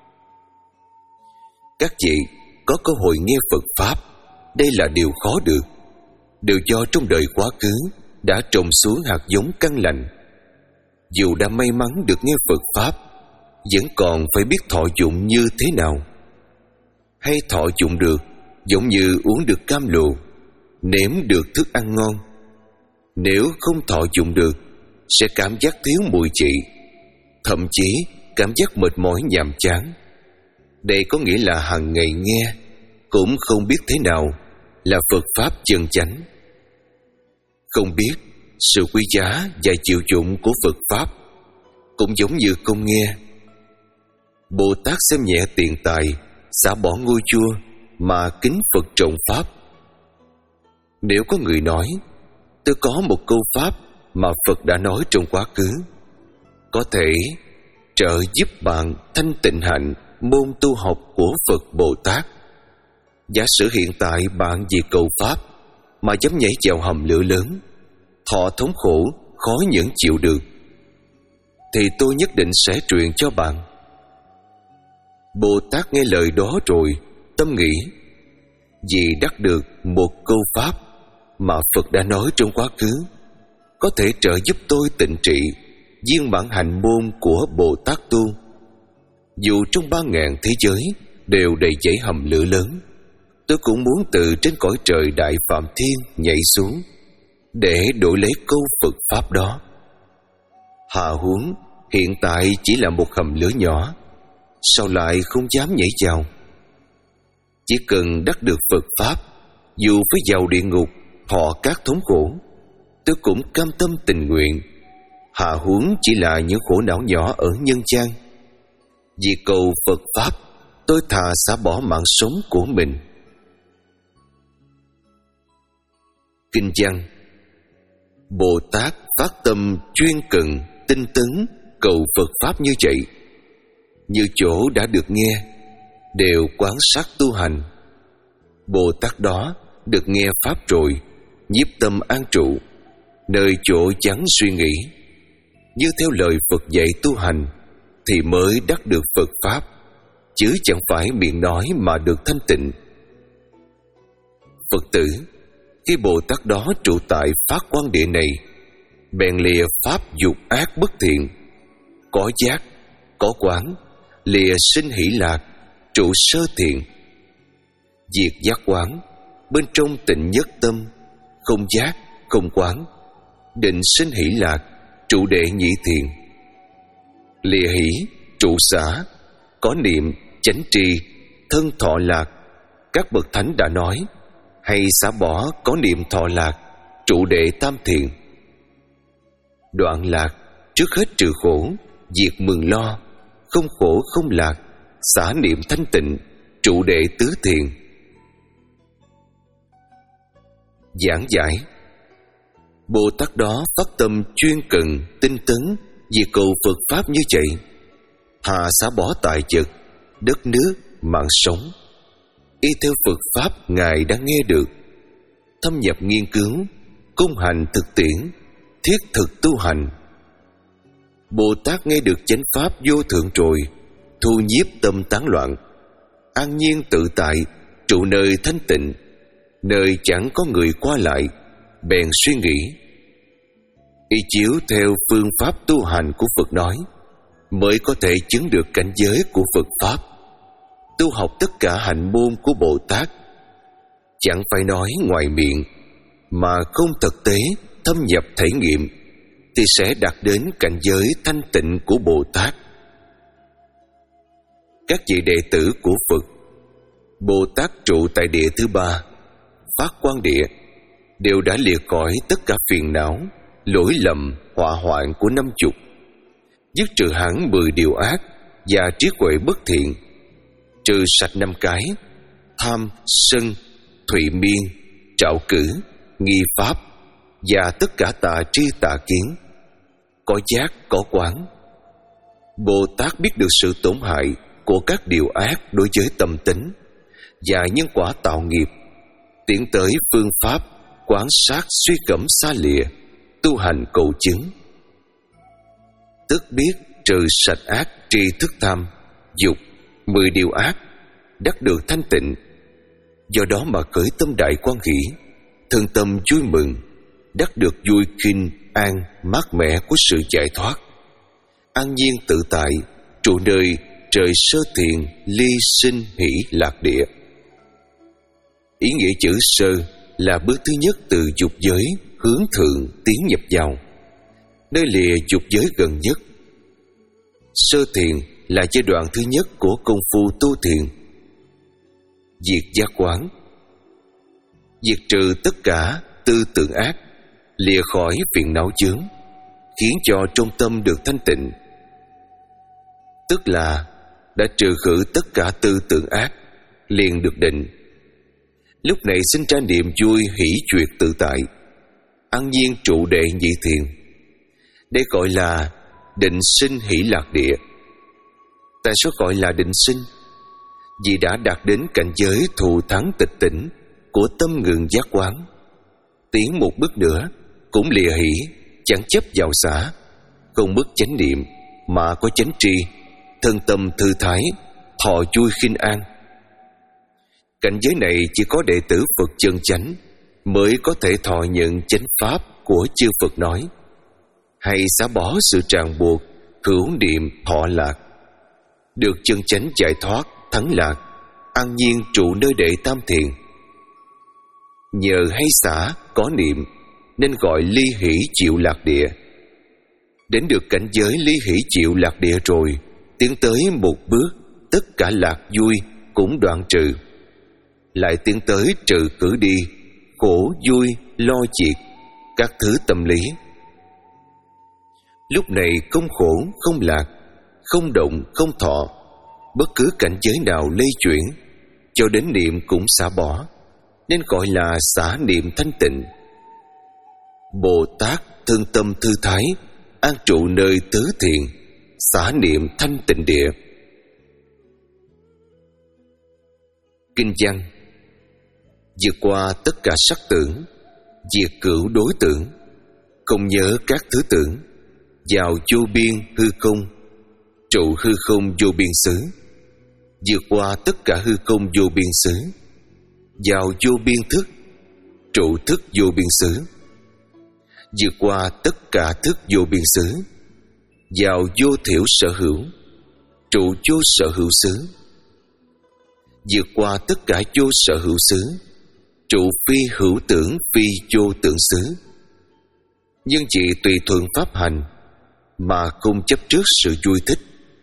Các vị có cơ hội nghe Phật pháp, đây là điều khó được, đều do trong đời quá khứ đã trồng xuống hạt giống căn lành. Dù đã may mắn được nghe Phật pháp, vẫn còn phải biết thọ dụng như thế nào. Hay thọ dụng được giống như uống được cam lồ, nếm được thức ăn ngon. Nếu không thọ dụng được, sẽ cảm giác thiếu mùi vị, thậm chí cảm giác mệt mỏi nhàm chán. Đây có nghĩa là hàng ngày nghe cũng không biết thế nào là Phật pháp chân chánh, không biết sự quý giá và chịu dụng của Phật pháp, cũng giống như không nghe. Bồ Tát xem nhẹ tiền tài, xả bỏ ngôi vua mà kính Phật trọng pháp. Nếu có người nói, tôi có một câu pháp mà Phật đã nói trong quá khứ, có thể trợ giúp bạn thanh tịnh hạnh môn tu học của Phật Bồ Tát. Giả sử hiện tại bạn vì cầu pháp mà dám nhảy vào hầm lửa lớn, thọ thống khổ khó nhẫn chịu được, thì tôi nhất định sẽ truyền cho bạn. Bồ Tát nghe lời đó rồi tâm nghĩ, vì đắc được một câu pháp mà Phật đã nói trong quá khứ, có thể trợ giúp tôi tịnh trị viên mãn hạnh môn của Bồ Tát tu. Dù trong ba ngàn thế giới đều đầy dẫy hầm lửa lớn, tôi cũng muốn từ trên cõi trời đại phạm thiên nhảy xuống để đổi lấy câu Phật pháp đó. Hạ huống hiện tại chỉ là một hầm lửa nhỏ, sao lại không dám nhảy vào? Chỉ cần đắc được Phật pháp, dù phải vào địa ngục thọ các thống khổ, tôi cũng cam tâm tình nguyện. Hạ huống chỉ là những khổ não nhỏ ở nhân gian. Vì cầu Phật pháp, tôi thà xả bỏ mạng sống của mình. Kinh văn: Bồ Tát phát tâm chuyên cần tinh tấn cầu Phật pháp như vậy, như chỗ đã được nghe, đều quán sát tu hành. Bồ Tát đó được nghe pháp rồi, nhiếp tâm an trụ, nơi chỗ vắng suy nghĩ, như theo lời Phật dạy tu hành, thì mới đắc được Phật pháp, chứ chẳng phải miệng nói mà được thanh tịnh. Phật tử, khi Bồ Tát đó trụ tại phát quan địa này, bèn lìa pháp dục ác bất thiện, có giác, có quán, lìa sinh hỷ lạc, trụ sơ thiện. Diệt giác quán, bên trong tịnh nhất tâm, không giác, không quán, định sinh hỷ lạc, trụ đệ nhị thiện. Lìa hỷ, trụ xả, có niệm, chánh tri, thân thọ lạc, các bậc thánh đã nói, hay xả bỏ có niệm thọ lạc, trụ đệ tam thiện. Đoạn lạc, trước hết trừ khổ, diệt mừng lo, không khổ không lạc, xả niệm thanh tịnh, trụ đệ tứ thiện. Giảng giải: Bồ Tát đó phát tâm chuyên cần tinh tấn vì cầu Phật pháp như vậy, thà xả bỏ tài vật, đất nước, mạng sống, y theo Phật pháp Ngài đã nghe được, thâm nhập nghiên cứu, cung hành thực tiễn, thiết thực tu hành. Bồ Tát nghe được chánh pháp vô thượng rồi, thu nhiếp tâm tán loạn, an nhiên tự tại, trụ nơi thanh tịnh, nơi chẳng có người qua lại, bèn suy nghĩ. Y chiếu theo phương pháp tu hành của Phật nói, mới có thể chứng được cảnh giới của Phật Pháp. Tu học tất cả hạnh môn của Bồ Tát, chẳng phải nói ngoài miệng, mà không thực tế thâm nhập thể nghiệm, thì sẽ đạt đến cảnh giới thanh tịnh của Bồ Tát. Các vị đệ tử của Phật, Bồ Tát trụ tại địa thứ ba, Phát Quang Địa, đều đã lìa khỏi tất cả phiền não, lỗi lầm, họa hoạn của năm chục, dứt trừ hẳn mười điều ác và trí huệ bất thiện, trừ sạch năm cái: tham, sân, thụy miên, trạo cử, nghi pháp và tất cả tà tri tà kiến. Có giác, có quán. Bồ Tát biết được sự tổn hại của các điều ác đối với tâm tính và nhân quả tạo nghiệp, tiến tới phương pháp quán sát suy gẫm xa lìa, tu hành cầu chứng. Tức biết trừ sạch ác tri thức tham, dục, mười điều ác, đắc được thanh tịnh. Do đó mà khởi tâm đại quan hỷ, thân tâm vui mừng, đắc được vui khinh an mát mẻ của sự giải thoát, an nhiên tự tại, trụ nơi trời sơ thiền ly sinh hỷ lạc địa. Ý nghĩa chữ sơ là bước thứ nhất từ dục giới hướng thượng tiến nhập vào, nơi lìa dục giới gần nhất. Sơ thiền là giai đoạn thứ nhất của công phu tu thiền. Diệt giác quán, diệt trừ tất cả tư tưởng ác, lìa khỏi phiền não chướng, khiến cho trong tâm được thanh tịnh. Tức là đã trừ khử tất cả tư tưởng ác, liền được định. Lúc này sinh ra niềm vui hỷ duyệt tự tại, an nhiên trụ đệ nhị thiền. Đây gọi là định sinh hỷ lạc địa. Tại sao gọi là định sinh? Vì đã đạt đến cảnh giới thù thắng tịch tỉnh của tâm ngừng giác quán. Tiến một bước nữa cũng lìa hỷ, chẳng chấp vào xả, không mất chánh niệm mà có chánh tri, thân tâm thư thái, thọ vui khinh an. Cảnh giới này chỉ có đệ tử Phật chân chánh mới có thể thọ nhận chánh pháp của chư Phật nói, hay xả bỏ sự ràng buộc, hữu niệm thọ lạc, được chân chánh giải thoát thắng lạc, an nhiên trụ nơi đệ tam thiền. Nhờ hay xả có niệm nên gọi ly hỷ chịu lạc địa. Đến được cảnh giới ly hỷ chịu lạc địa rồi, tiến tới một bước, tất cả lạc vui cũng đoạn trừ, lại tiến tới trừ cử đi khổ vui lo triệt các thứ tâm lý. Lúc này không khổ không lạc, không động không thọ, bất cứ cảnh giới nào lây chuyển, cho đến niệm cũng xả bỏ, nên gọi là xả niệm thanh tịnh. Bồ Tát thương tâm thư thái, an trụ nơi tứ thiền, xả niệm thanh tịnh địa. Kinh văn: vượt qua tất cả sắc tưởng, diệt cửu đối tưởng, không nhớ các thứ tưởng, vào vô biên hư không, trụ hư không vô biên xứ. Vượt qua tất cả hư không vô biên xứ, vào vô biên thức, trụ thức vô biên xứ. Vượt qua tất cả thức vô biên xứ, vào vô thiểu sở hữu, trụ vô sở hữu xứ. Vượt qua tất cả vô sở hữu xứ, trụ phi hữu tưởng phi vô tưởng xứ. Nhưng chỉ tùy thuận pháp hành mà không chấp trước sự vui thích.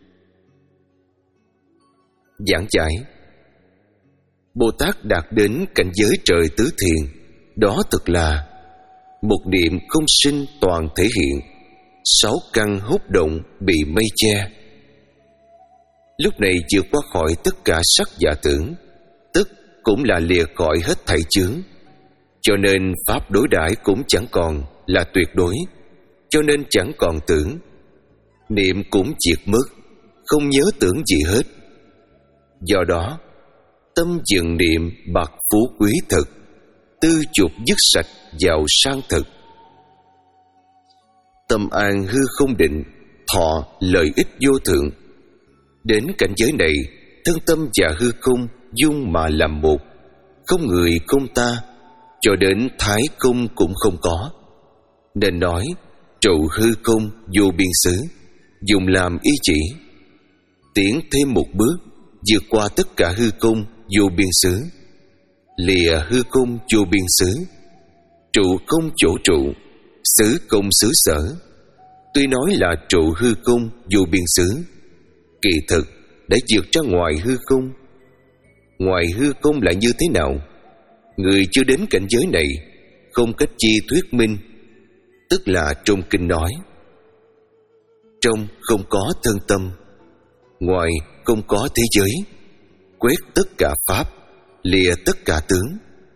Giảng giải: Bồ Tát đạt đến cảnh giới trời tứ thiền, đó thực là một niệm không sinh toàn thể hiện, sáu căn hút động bị mây che. Lúc này vượt qua khỏi tất cả sắc giả tưởng, tức cũng là lìa khỏi hết thảy chướng. Cho nên pháp đối đãi cũng chẳng còn là tuyệt đối, cho nên chẳng còn tưởng. Niệm cũng diệt mất, không nhớ tưởng gì hết. Do đó tâm dừng niệm bậc phú quý thực, tư dục dứt sạch giàu sang thật. Tâm an hư không định, thọ lợi ích vô thượng. Đến cảnh giới này, thân tâm và hư không dung mà làm một, không người không ta, cho đến thái không cũng không có. Nên nói trụ hư không vô biên xứ, dùng làm ý chỉ. Tiến thêm một bước, vượt qua tất cả hư không vô biên xứ, lìa hư không vô biên xứ, trụ không chỗ trụ, xứ không xứ sở. Tuy nói là trụ hư không vô biên xứ, kỳ thực đã vượt ra ngoài hư không. Ngoài hư không lại như thế nào? Người chưa đến cảnh giới này không cách chi thuyết minh. Tức là trong kinh nói, trong không có thân tâm, ngoài không có thế giới, quét tất cả pháp, lìa tất cả tướng.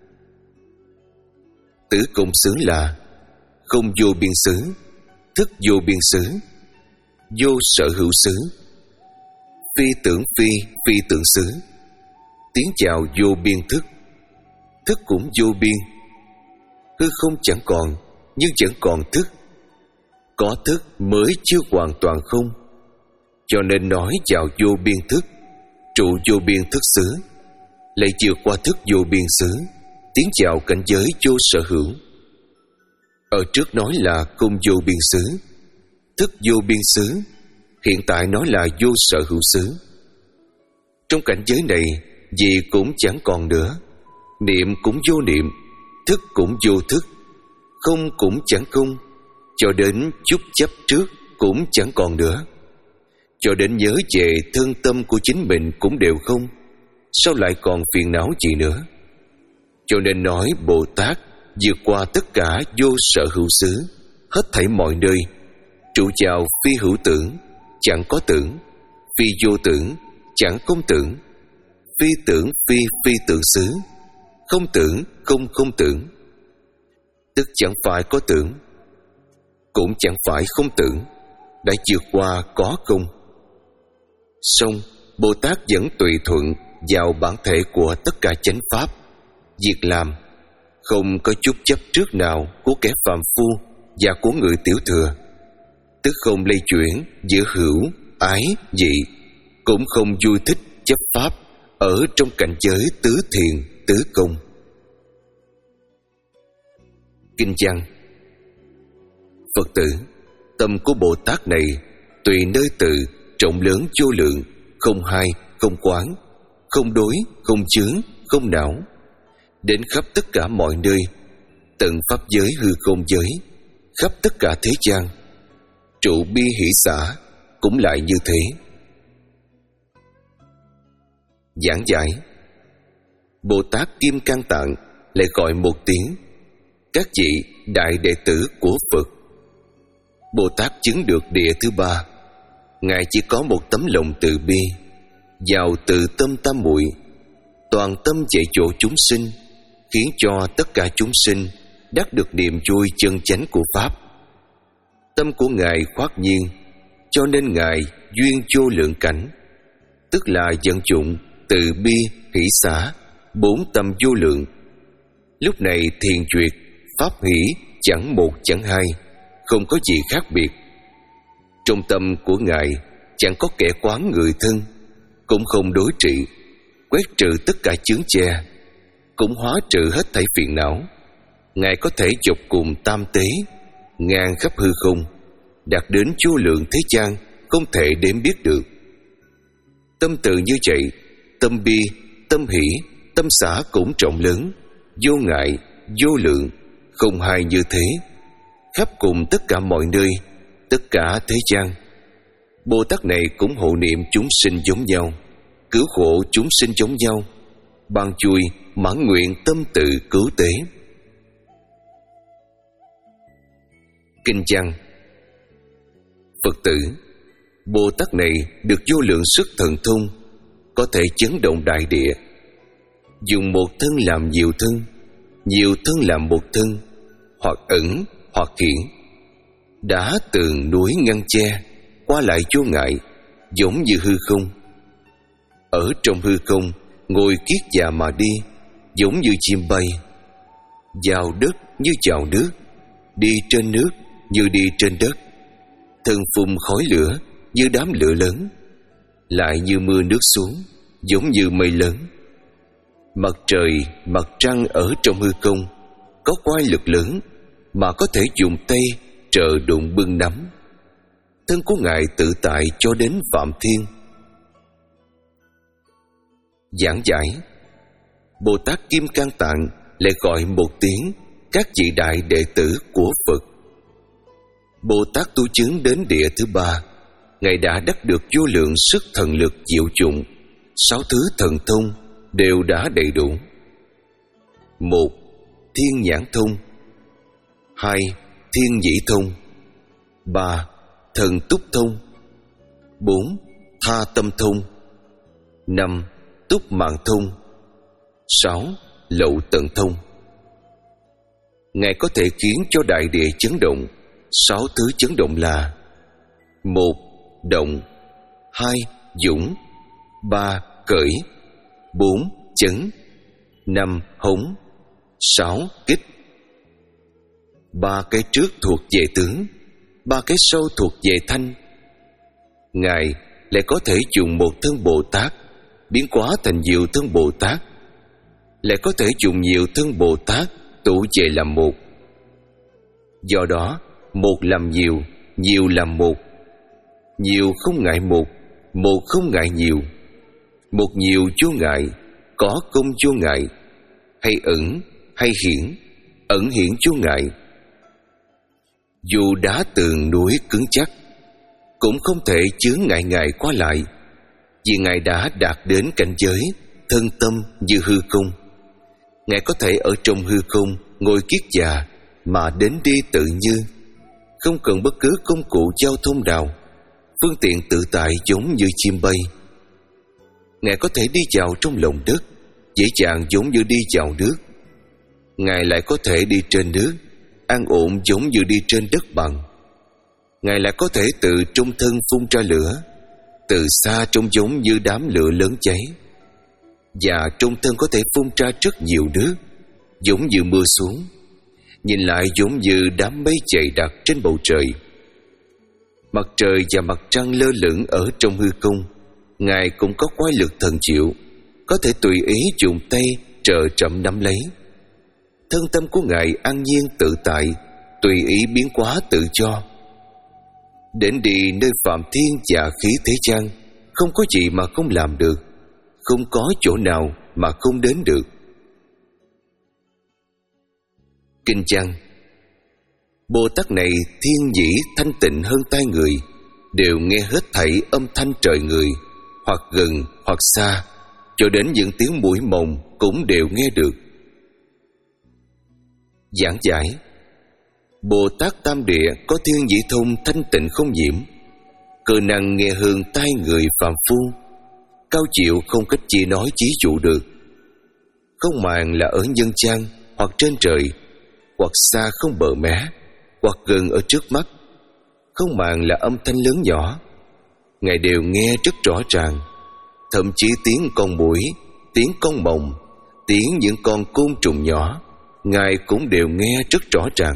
Tứ công xứ là không vô biên xứ, thức vô biên xứ, vô sở hữu xứ, phi tưởng phi phi tưởng xứ. Tiến vào vô biên thức, thức cũng vô biên. Hư không chẳng còn, nhưng vẫn còn thức. Có thức mới chưa hoàn toàn không. Cho nên nói vào vô biên thức, trụ vô biên thức xứ, lại vượt qua thức vô biên xứ, tiến vào cảnh giới vô sở hữu. Ở trước nói là không vô biên xứ, thức vô biên xứ, hiện tại nói là vô sở hữu xứ. Trong cảnh giới này, gì cũng chẳng còn nữa, niệm cũng vô niệm, thức cũng vô thức, không cũng chẳng không, cho đến chút chấp trước cũng chẳng còn nữa, cho đến nhớ về thân tâm của chính mình cũng đều không. Sao lại còn phiền não gì nữa? Cho nên nói Bồ Tát vượt qua tất cả vô sở hữu xứ, hết thảy mọi nơi, trụ vào phi hữu tưởng, chẳng có tưởng, phi vô tưởng, chẳng không tưởng, phi tưởng phi phi tưởng xứ, không tưởng không không tưởng. Tức chẳng phải có tưởng, cũng chẳng phải không tưởng, đã vượt qua có không. Song Bồ Tát vẫn tùy thuận vào bản thể của tất cả chánh pháp, việc làm không có chút chấp trước nào của kẻ phàm phu và của người tiểu thừa. Tức không lây chuyển giữa hữu, ái, dị, cũng không vui thích chấp pháp ở trong cảnh giới tứ thiền, tứ công. Kinh văn: Phật tử, tâm của Bồ Tát này tùy nơi từ, rộng lớn vô lượng, không hai, không quán, không đối, không chướng, không não, đến khắp tất cả mọi nơi, tận pháp giới hư không giới, khắp tất cả thế gian. Trụ bi hỷ xả cũng lại như thế. Giảng giải: Bồ Tát Kim Cang Tạng lại gọi một tiếng các vị đại đệ tử của Phật. Bồ Tát chứng được địa thứ ba, Ngài chỉ có một tấm lòng từ bi, giàu từ tâm tam muội, toàn tâm dạy dỗ chúng sinh, khiến cho tất cả chúng sinh đắc được niềm vui chân chánh của Pháp. Tâm của Ngài khoát nhiên, cho nên Ngài duyên vô lượng cảnh, tức là vận dụng từ bi, hỷ xả, bốn tâm vô lượng. Lúc này thiền duyệt, pháp hỷ chẳng một chẳng hai, không có gì khác biệt. Trong tâm của Ngài chẳng có kẻ quán người thân, cũng không đối trị, quét trừ tất cả chướng che, cũng hóa trừ hết thảy phiền não. Ngài có thể dọc cùng tam tế, ngang khắp hư không, đạt đến vô lượng thế gian không thể đếm biết được. Tâm từ như vậy, tâm bi, tâm hỷ, tâm xả cũng rộng lớn, vô ngại, vô lượng, không hai như thế, khắp cùng tất cả mọi nơi, tất cả thế gian. Bồ Tát này cũng hộ niệm chúng sinh giống nhau, cứu khổ chúng sinh giống nhau, ban chui mãn nguyện tâm tự cứu tế. Kinh văn: Phật tử, Bồ Tát này được vô lượng sức thần thông, có thể chấn động đại địa, dùng một thân làm nhiều thân, nhiều thân làm một thân, hoặc ẩn hoặc hiển, đã tường núi ngăn che, qua lại vô ngại, giống như hư không. Ở trong hư không ngồi kiết già mà đi, giống như chim bay. Vào đất như chảo nước, đi trên nước như đi trên đất, thân phun khói lửa như đám lửa lớn, lại như mưa nước xuống, giống như mây lớn. Mặt trời, mặt trăng ở trong hư không có quái lực lớn mà có thể dùng tay trợ đụng bưng nắm. Thân của Ngài tự tại cho đến Phạm Thiên. Giảng giải: Bồ Tát Kim Cang Tạng lại gọi một tiếng các vị đại đệ tử của Phật. Bồ Tát tu chứng đến địa thứ ba, Ngài đã đắc được vô lượng sức thần lực diệu dụng, sáu thứ thần thông đều đã đầy đủ. Một, Thiên nhãn thông. Hai, Thiên nhĩ thông. Ba, Thần túc thông. Bốn, Tha tâm thông. Năm, Túc mạng thông. Sáu, Lậu tận thông. Ngài có thể khiến cho đại địa chấn động. Sáu thứ chấn động là: một, Động. Hai, dũng. Ba, cởi. Bốn, chấn. Năm, hống. Sáu, kích. Ba cái trước thuộc về tướng, ba cái sau thuộc về thanh. Ngài lại có thể dùng một thân Bồ Tát biến hóa thành nhiều thân Bồ Tát, lại có thể dùng nhiều thân Bồ Tát tụ về làm một. Do đó, một làm nhiều, nhiều làm một. Nhiều không ngại một, một không ngại nhiều. Một nhiều vô ngại, có công vô ngại. Hay ẩn, hay hiển, ẩn hiển vô ngại. Dù đá tường núi cứng chắc, cũng không thể chướng ngại Ngài qua lại, vì Ngài đã đạt đến cảnh giới thân tâm như hư không. Ngài có thể ở trong hư không ngồi kiết già mà đến đi tự như, không cần bất cứ công cụ giao thông nào, phương tiện tự tại giống như chim bay. Ngài có thể đi vào trong lòng đất, dễ dàng giống như đi vào nước. Ngài lại có thể đi trên nước, an ổn giống như đi trên đất bằng. Ngài lại có thể từ trong thân phun ra lửa, từ xa trông giống như đám lửa lớn cháy, và trong thân có thể phun ra rất nhiều nước, giống như mưa xuống, nhìn lại giống như đám mây dày đặc trên bầu trời. Mặt trời và mặt trăng lơ lửng ở trong hư không, Ngài cũng có quái lực thần diệu, có thể tùy ý dùng tay trợ chậm nắm lấy. Thân tâm của Ngài an nhiên tự tại, tùy ý biến hóa tự do. Đến đi nơi phạm thiên và khí thế gian, không có gì mà không làm được, không có chỗ nào mà không đến được. Kinh văn: Bồ Tát này thiên nhĩ thanh tịnh hơn tai người, đều nghe hết thảy âm thanh trời người, hoặc gần hoặc xa, cho đến những tiếng mũi mồng cũng đều nghe được. Giảng giải: Bồ Tát Tam Địa có thiên nhĩ thông thanh tịnh không nhiễm, cơ năng nghe hơn tai người phàm phu, cao chịu không cách chỉ nói chí dụ được. Không màng là ở nhân gian hoặc trên trời, hoặc xa không bờ mé, hoặc gần ở trước mắt. Không màng là âm thanh lớn nhỏ, Ngài đều nghe rất rõ ràng. Thậm chí tiếng con muỗi, tiếng con mồng, tiếng những con côn trùng nhỏ, Ngài cũng đều nghe rất rõ ràng.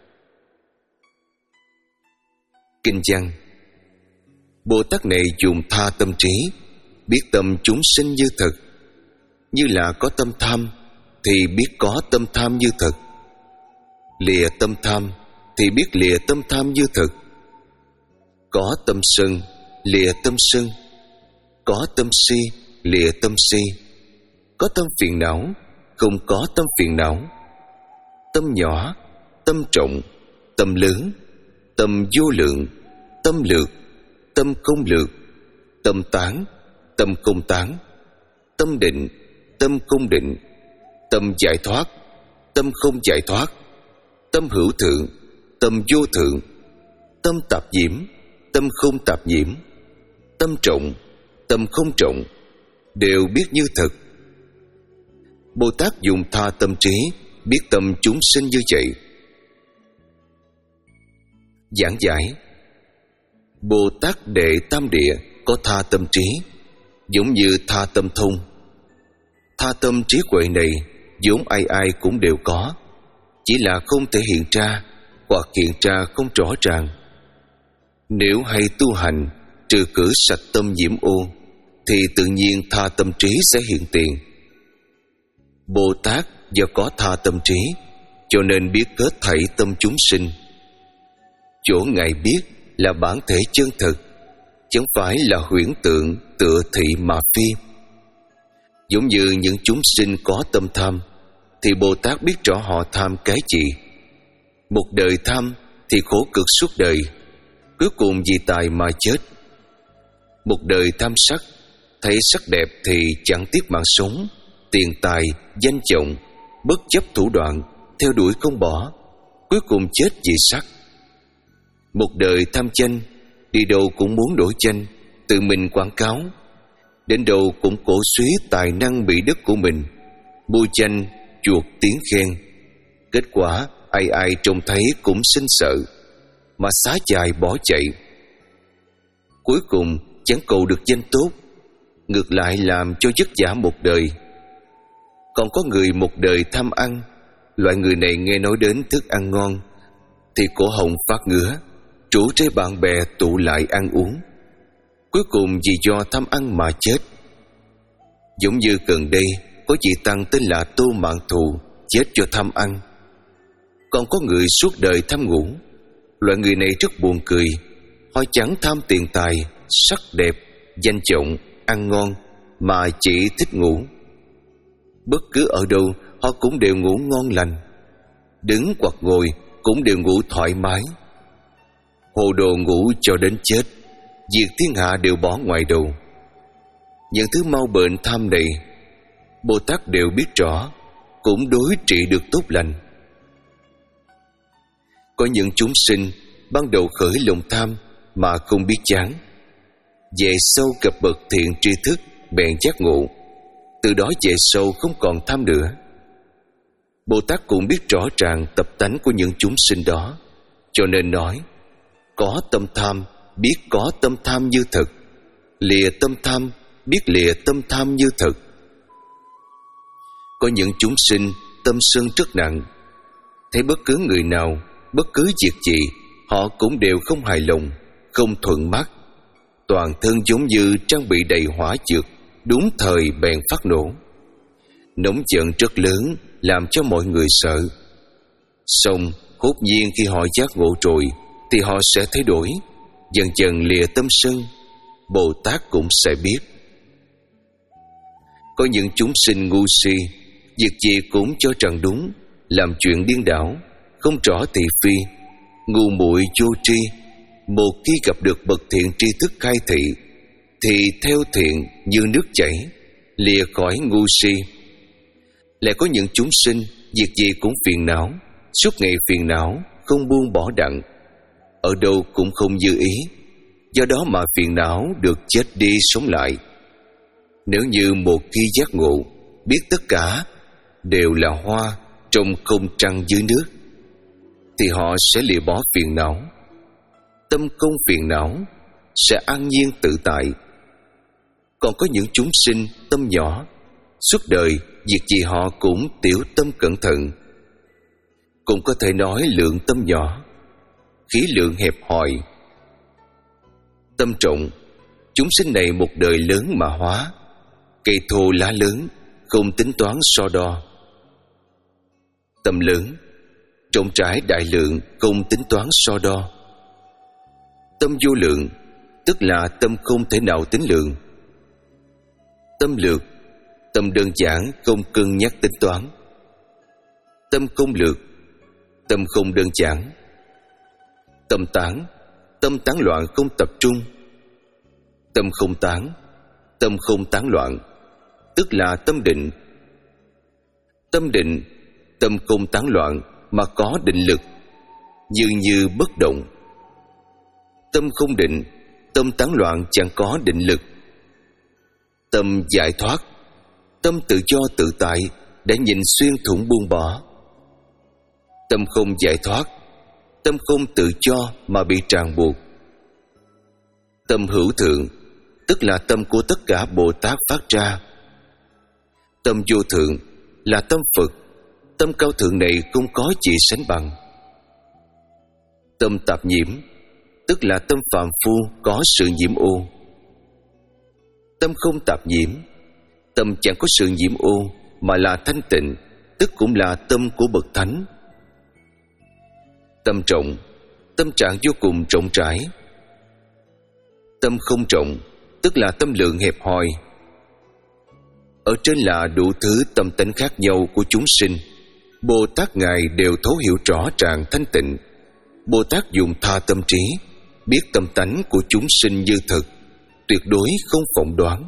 Kinh văn: Bồ Tát này dùng tha tâm trí, biết tâm chúng sinh như thật. Như là có tâm tham, thì biết có tâm tham như thật. Lìa tâm tham, thì biết lìa tâm tham như thật. Có tâm sân, lìa tâm sân. Có tâm si, lìa tâm si. Có tâm phiền não, không có tâm phiền não. Tâm nhỏ, tâm trọng, tâm lớn, tâm vô lượng, tâm lược, tâm không lược, tâm tán, tâm không tán, tâm định, tâm không định, tâm giải thoát, tâm không giải thoát, tâm hữu thượng, tâm vô thượng, tâm tạp nhiễm, tâm không tạp nhiễm, tâm trọng, tâm không trọng, đều biết như thật. Bồ Tát dùng tha tâm trí, biết tâm chúng sinh như vậy. Giảng giải: Bồ Tát Đệ Tam Địa có tha tâm trí, giống như tha tâm thông. Tha tâm trí huệ này vốn ai ai cũng đều có. chỉ là không thể hiện ra, hoặc hiện ra không rõ ràng. Nếu hay tu hành trừ khử sạch tâm nhiễm ô, thì tự nhiên tha tâm trí sẽ hiện tiền. Bồ Tát do có tha tâm trí, cho nên biết kết thảy tâm chúng sinh. Chỗ Ngài biết là bản thể chân thực, chẳng phải là huyễn tượng tựa thị mà phi. Giống như những chúng sinh có tâm tham, thì Bồ Tát biết rõ họ tham cái gì. Một đời tham thì khổ cực suốt đời, cuối cùng vì tài mà chết. Một đời tham sắc, thấy sắc đẹp thì chẳng tiếc mạng sống, tiền tài, danh vọng, bất chấp thủ đoạn, theo đuổi không bỏ, cuối cùng chết vì sắc. Một đời tham danh, đi đâu cũng muốn đổi danh, tự mình quảng cáo, đến đâu cũng cổ suý tài năng bị đức của mình, mua danh, chuộc tiếng khen. Kết quả ai ai trông thấy cũng sinh sợ, mà xá dài bỏ chạy. Cuối cùng chẳng cầu được danh tốt, ngược lại làm cho vất vả một đời. Còn có người một đời tham ăn, loại người này nghe nói đến thức ăn ngon thì cổ họng phát ngứa, rủ rê bạn bè tụ lại ăn uống, cuối cùng vì do tham ăn mà chết. Giống như gần đây có vị tăng tên là Tô Mạng Thù chết do tham ăn. Còn có người suốt đời tham ngủ, loại người này rất buồn cười. Họ chẳng tham tiền tài, sắc đẹp, danh vọng, ăn ngon, mà chỉ thích ngủ. Bất cứ ở đâu họ cũng đều ngủ ngon lành, đứng hoặc ngồi cũng đều ngủ thoải mái. Hồ đồ ngủ cho đến chết, việc thiên hạ đều bỏ ngoài đầu. Những thứ mau bệnh tham này Bồ Tát đều biết rõ, cũng đối trị được tốt lành. Có những chúng sinh ban đầu khởi lòng tham mà không biết chán, về sau gặp bậc thiện tri thức bèn giác ngộ, từ đó về sau không còn tham nữa. Bồ Tát cũng biết rõ ràng tập tánh của những chúng sinh đó, cho nên nói: có tâm tham biết có tâm tham như thực, lìa tâm tham biết lìa tâm tham như thực. Có những chúng sinh tâm sân rất nặng, thấy bất cứ người nào, bất cứ việc gì họ cũng đều không hài lòng, không thuận mắt, toàn thân giống như trang bị đầy hỏa dược, đúng thời bèn phát nổ. Nóng giận rất lớn làm cho mọi người sợ. Xong hốt nhiên khi họ giác ngộ rồi thì họ sẽ thay đổi, dần dần lìa tâm sân. Bồ Tát cũng sẽ biết. Có những chúng sinh ngu si, việc gì cũng cho rằng đúng, làm chuyện điên đảo, không rõ thị phi, ngu muội vô tri. Một khi gặp được bậc thiện tri thức khai thị thì theo thiện như nước chảy, lìa khỏi ngu si. Lại có những chúng sinh việc gì cũng phiền não, suốt ngày phiền não, không buông bỏ đặng, ở đâu cũng không như ý, do đó mà phiền não được chết đi sống lại. Nếu như một khi giác ngộ, biết tất cả đều là hoa trong không trăng dưới nước, thì họ sẽ lìa bỏ phiền não, tâm không phiền não, sẽ an nhiên tự tại. Còn có những chúng sinh tâm nhỏ, suốt đời việc gì họ cũng tiểu tâm cẩn thận, cũng có thể nói lượng tâm nhỏ, khí lượng hẹp hòi. Tâm trọng, chúng sinh này một đời lớn mà hóa, cây thô lá lớn, không tính toán so đo. Tâm lớn, trọng trải đại lượng, không tính toán so đo. Tâm vô lượng, tức là tâm không thể nào tính lượng. Tâm lược, tâm đơn giản, không cân nhắc tính toán. Tâm không lược, tâm không đơn giản. Tâm tán, tâm tán loạn không tập trung. Tâm không tán, tâm không tán loạn, tức là tâm định. Tâm định, tâm không tán loạn mà có định lực, như như bất động. Tâm không định, tâm tán loạn chẳng có định lực. Tâm giải thoát, tâm tự do tự tại, đã nhìn xuyên thủng buông bỏ. Tâm không giải thoát, tâm không tự do mà bị ràng buộc. Tâm hữu thượng, tức là tâm của tất cả Bồ Tát phát ra. Tâm vô thượng là tâm Phật, tâm cao thượng này không có gì sánh bằng. Tâm tạp nhiễm tức là tâm phàm phu có sự nhiễm ô. Tâm không tạp nhiễm, tâm chẳng có sự nhiễm ô mà là thanh tịnh, tức cũng là tâm của bậc thánh. Tâm trọng, tâm trạng vô cùng rộng rãi. Tâm không trọng, tức là tâm lượng hẹp hòi. Ở trên là đủ thứ tâm tánh khác nhau của chúng sinh. Bồ Tát Ngài đều thấu hiểu rõ ràng thanh tịnh. Bồ Tát dùng tha tâm trí, biết tâm tánh của chúng sinh như thực, tuyệt đối không phỏng đoán.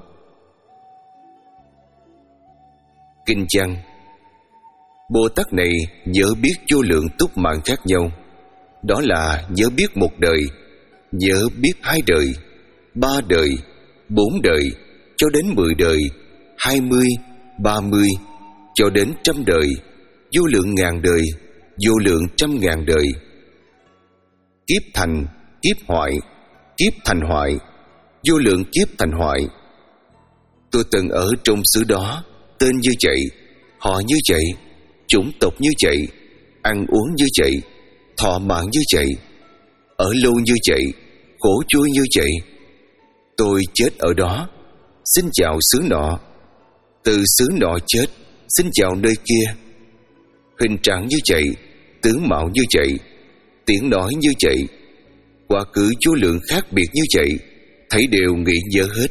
Kinh văn: Bồ Tát này nhớ biết vô lượng túc mạng khác nhau. Đó là nhớ biết một đời, nhớ biết hai đời, ba đời, bốn đời, cho đến mười đời, hai mươi, ba mươi, cho đến trăm đời, vô lượng ngàn đời, vô lượng trăm ngàn đời. Kiếp thành, kiếp hoại, kiếp thành hoại, vô lượng kiếp thành hoại. Tôi từng ở trong xứ đó, tên như vậy, họ như vậy, chủng tộc như vậy, ăn uống như vậy, thọ mạng như vậy, ở lâu như vậy, khổ vui như vậy. Tôi chết ở đó, xin chào xứ nọ, từ xứ nọ chết, xin chào nơi kia. Hình trạng như vậy, tướng mạo như vậy, tiếng nói như vậy, quá khứ vô lượng khác biệt như vậy, thấy đều nghĩ nhớ hết.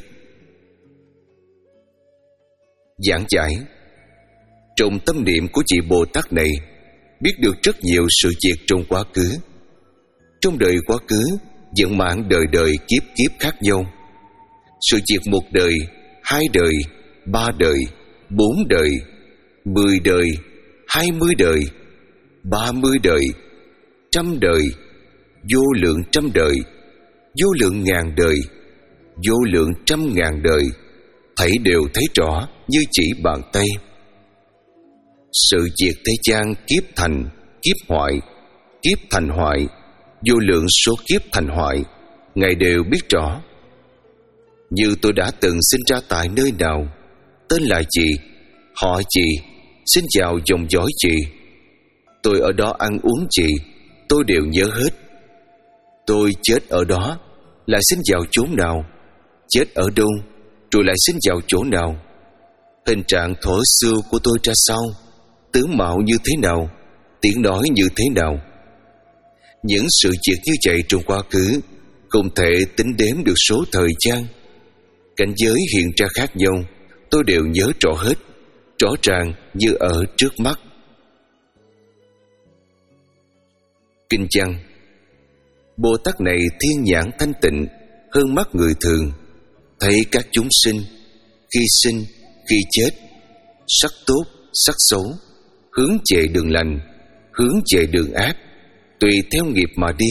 Giảng giải: trong tâm niệm của vị Bồ Tát này, biết được rất nhiều sự việc trong quá khứ. Trong đời quá khứ, vận mạng đời đời kiếp kiếp khác nhau. Sự việc một đời, hai đời, ba đời, bốn đời, mười đời, hai mươi đời, ba mươi đời, trăm đời, vô lượng trăm đời, vô lượng ngàn đời, vô lượng trăm ngàn đời, thấy đều thấy rõ như chỉ bàn tay. Sự việc thế gian kiếp thành, kiếp hoại, kiếp thành hoại, vô lượng số kiếp thành hoại, Ngài đều biết rõ. Như tôi đã từng sinh ra tại nơi nào, tên là gì, họ gì, xin chào dòng dõi gì, tôi ở đó ăn uống gì, tôi đều nhớ hết. Tôi chết ở đó, lại xin vào chỗ nào, chết ở đâu, rồi lại xin vào chỗ nào, hình trạng thuở xưa của tôi ra sao, tướng mạo như thế nào, tiếng nói như thế nào. Những sự việc như vậy trong quá khứ không thể tính đếm được số thời gian. Cảnh giới hiện ra khác nhau, tôi đều nhớ rõ hết, rõ ràng như ở trước mắt. Kinh văn: Bồ Tát này thiên nhãn thanh tịnh hơn mắt người thường, thấy các chúng sinh khi sinh, khi chết, sắc tốt, sắc xấu, hướng về đường lành, hướng về đường ác, tùy theo nghiệp mà đi.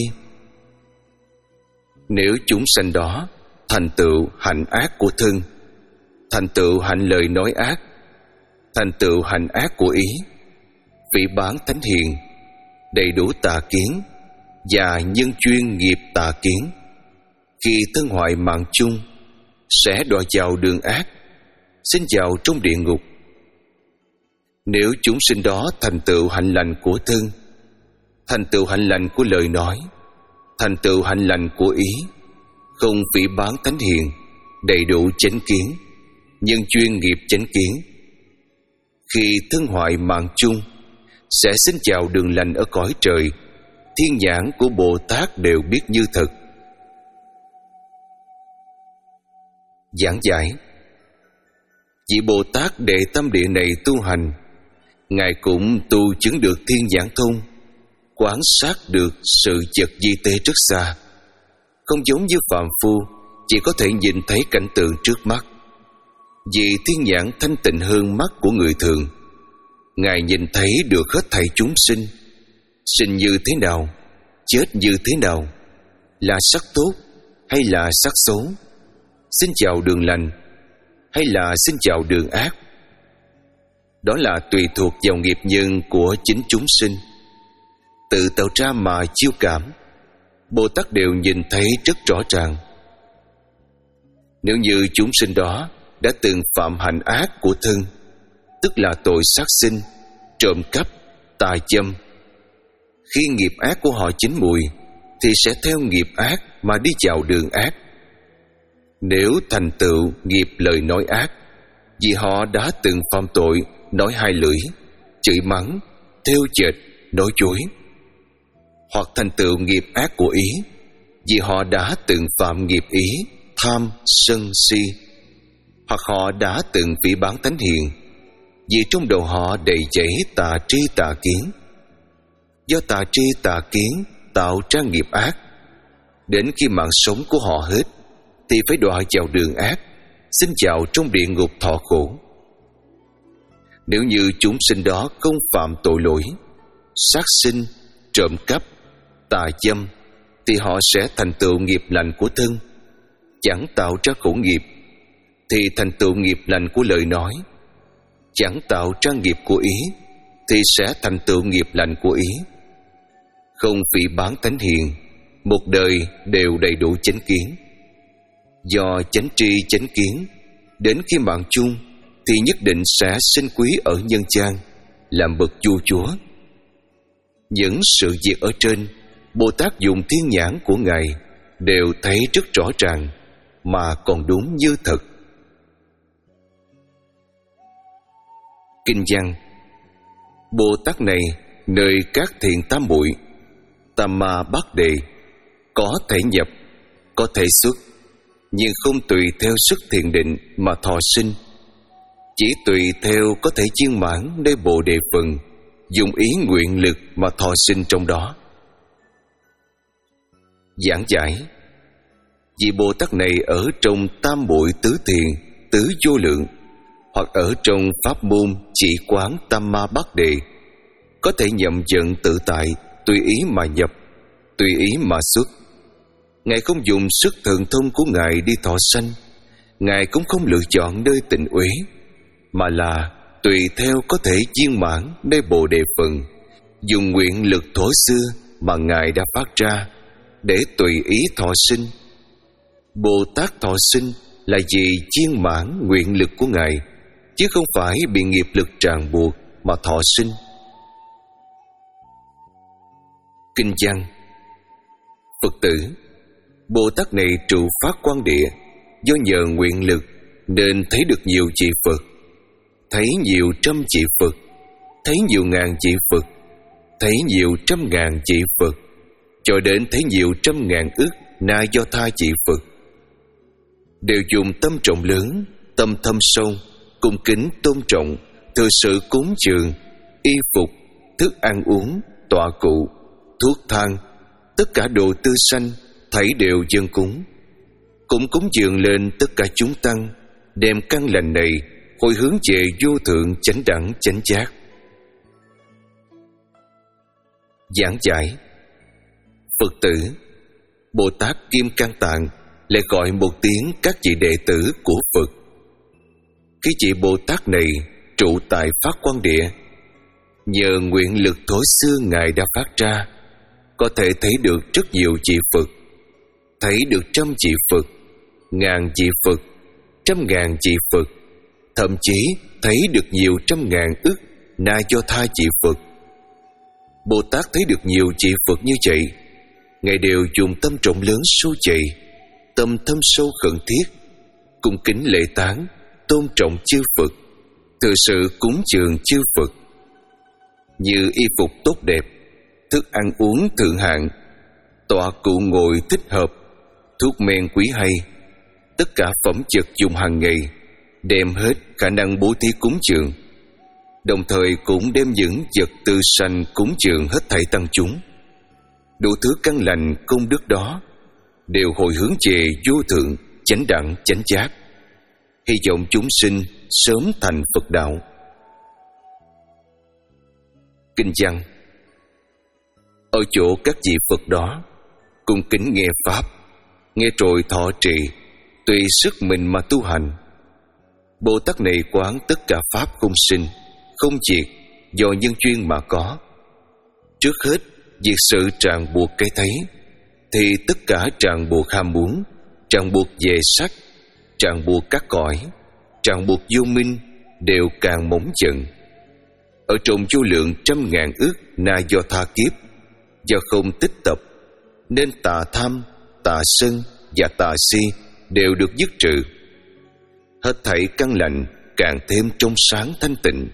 Nếu chúng sanh đó thành tựu hạnh ác của thân, thành tựu hạnh lời nói ác, thành tựu hạnh ác của ý, phỉ báng thánh hiền, đầy đủ tà kiến và nhân chuyên nghiệp tà kiến, khi thân hoại mạng chung, sẽ đọa vào đường ác, xin vào trong địa ngục. Nếu chúng sinh đó thành tựu hạnh lành của thân, thành tựu hạnh lành của lời nói, thành tựu hạnh lành của ý, không phỉ báng thánh hiền, đầy đủ chánh kiến, nhân chuyên nghiệp chánh kiến, khi thân hoại mạng chung, sẽ xin chào đường lành ở cõi trời. Thiên nhãn của Bồ Tát đều biết như thật. Giảng giải: vị Bồ Tát đệ tâm địa này tu hành, Ngài cũng tu chứng được thiên nhãn thông, quan sát được sự vật vi tế rất xa, không giống như phàm phu chỉ có thể nhìn thấy cảnh tượng trước mắt. Vì thiên nhãn thanh tịnh hơn mắt của người thường, Ngài nhìn thấy được hết thảy chúng sinh, sinh như thế nào, chết như thế nào, là sắc tốt hay là sắc xấu, xin chào đường lành hay là xin chào đường ác. Đó là tùy thuộc vào nghiệp nhân của chính chúng sinh, tự tạo ra mà chiêu cảm. Bồ Tát đều nhìn thấy rất rõ ràng. Nếu như chúng sinh đó đã từng phạm hành ác của thân, tức là tội sát sinh, trộm cắp, tà châm. Khi nghiệp ác của họ chín mùi thì sẽ theo nghiệp ác mà đi vào đường ác. Nếu thành tựu nghiệp lời nói ác, vì họ đã từng phạm tội nói hai lưỡi, chửi mắng, thêu chệch, nói dối. Hoặc thành tựu nghiệp ác của ý, vì họ đã từng phạm nghiệp ý, tham, sân, si. Hoặc họ đã từng phỉ báng thánh hiền, vì trong đầu họ đầy dẫy tà tri tà kiến. Do tà tri tà kiến tạo ra nghiệp ác, đến khi mạng sống của họ hết thì phải đọa vào đường ác, xin vào trong địa ngục thọ khổ. Nếu như chúng sinh đó không phạm tội lỗi sát sinh, trộm cắp, tà dâm, thì họ sẽ thành tựu nghiệp lành của thân, chẳng tạo ra khổ nghiệp, thì thành tựu nghiệp lành của lời nói, chẳng tạo ra nghiệp của ý, thì sẽ thành tựu nghiệp lành của ý. Không phỉ báng thánh hiền, một đời đều đầy đủ chánh kiến. Do chánh tri chánh kiến, đến khi mạng chung thì nhất định sẽ sinh quý ở nhân gian, làm bậc vua chúa. Những sự việc ở trên, Bồ Tát dùng thiên nhãn của Ngài đều thấy rất rõ ràng, mà còn đúng như thật. Kinh văn: Bồ Tát này nơi các thiện tam muội, tam ma bát đề, có thể nhập, có thể xuất, nhưng không tùy theo sức thiền định mà thọ sinh, chỉ tùy theo có thể viên mãn nơi Bồ Đề phần, dùng ý nguyện lực mà thọ sinh trong đó. Giảng giải: Vị Bồ Tát này ở trong tam muội tứ thiền, tứ vô lượng, hoặc ở trong pháp môn chỉ quán tam ma bát đề, có thể nhậm vận tự tại, tùy ý mà nhập, tùy ý mà xuất. Ngài không dùng sức thần thông của Ngài đi thọ sanh, Ngài cũng không lựa chọn nơi tịnh uế, mà là tùy theo có thể viên mãn nơi Bồ Đề phần, dùng nguyện lực thuở xưa mà Ngài đã phát ra để tùy ý thọ sinh. Bồ Tát thọ sinh là vì viên mãn nguyện lực của Ngài, chứ không phải bị nghiệp lực ràng buộc mà thọ sinh. Kinh văn: Phật tử, Bồ Tát này trụ phát quang địa, do nhờ nguyện lực nên thấy được nhiều vị Phật, thấy nhiều trăm vị Phật, thấy nhiều ngàn vị Phật, thấy nhiều trăm ngàn vị Phật, cho đến thấy nhiều trăm ngàn ức na do tha vị Phật, đều dùng tâm trọng lớn, tâm thâm sâu, cung kính tôn trọng, thừa sự cúng dường, y phục, thức ăn uống, tọa cụ, thuốc thang, tất cả đồ tư sanh, thảy đều dâng cúng. Cũng cúng dường lên tất cả chúng tăng, đem căn lành này hồi hướng về vô thượng chánh đẳng chánh giác. Giảng giải: Phật tử, Bồ Tát Kim Cang Tạng lại gọi một tiếng các vị đệ tử của Phật. Khi vị Bồ Tát này trụ tại phát quang địa, nhờ nguyện lực thổ xưa Ngài đã phát ra, có thể thấy được rất nhiều vị Phật, thấy được trăm vị Phật, ngàn vị Phật, trăm ngàn vị Phật, thậm chí thấy được nhiều trăm ngàn ức na do tha vị Phật. Bồ Tát thấy được nhiều vị Phật như vậy, Ngài đều dùng tâm trọng lớn sâu dày, tâm thâm sâu khẩn thiết, cung kính lễ tán, tôn trọng chư Phật, từ sự cúng dường chư Phật. Như y phục tốt đẹp, thức ăn uống thượng hạng, tọa cụ ngồi thích hợp, thuốc men quý hay, tất cả phẩm vật dùng hàng ngày, đem hết khả năng bố thí cúng dường, đồng thời cũng đem những vật tư sanh cúng dường hết thảy tăng chúng. Đủ thứ căn lành công đức đó đều hồi hướng về vô thượng chánh đẳng chánh giác, hy vọng chúng sinh sớm thành Phật đạo. Kinh văn: Ở chỗ các vị Phật đó, cung kính nghe pháp, nghe rồi thọ trì, tùy sức mình mà tu hành. Bồ Tát này quán tất cả pháp không sinh, không diệt, do nhân duyên mà có. Trước hết việc sự ràng buộc cái thấy, thì tất cả ràng buộc ham muốn, ràng buộc về sắc, ràng buộc các cõi, ràng buộc vô minh đều càng mỏng dần. ở trong vô lượng trăm ngàn ức na do tha kiếp, do không tích tập, nên tà tham, tà sân và tà si đều được dứt trừ. Hết thảy căn lành càng thêm trong sáng thanh tịnh.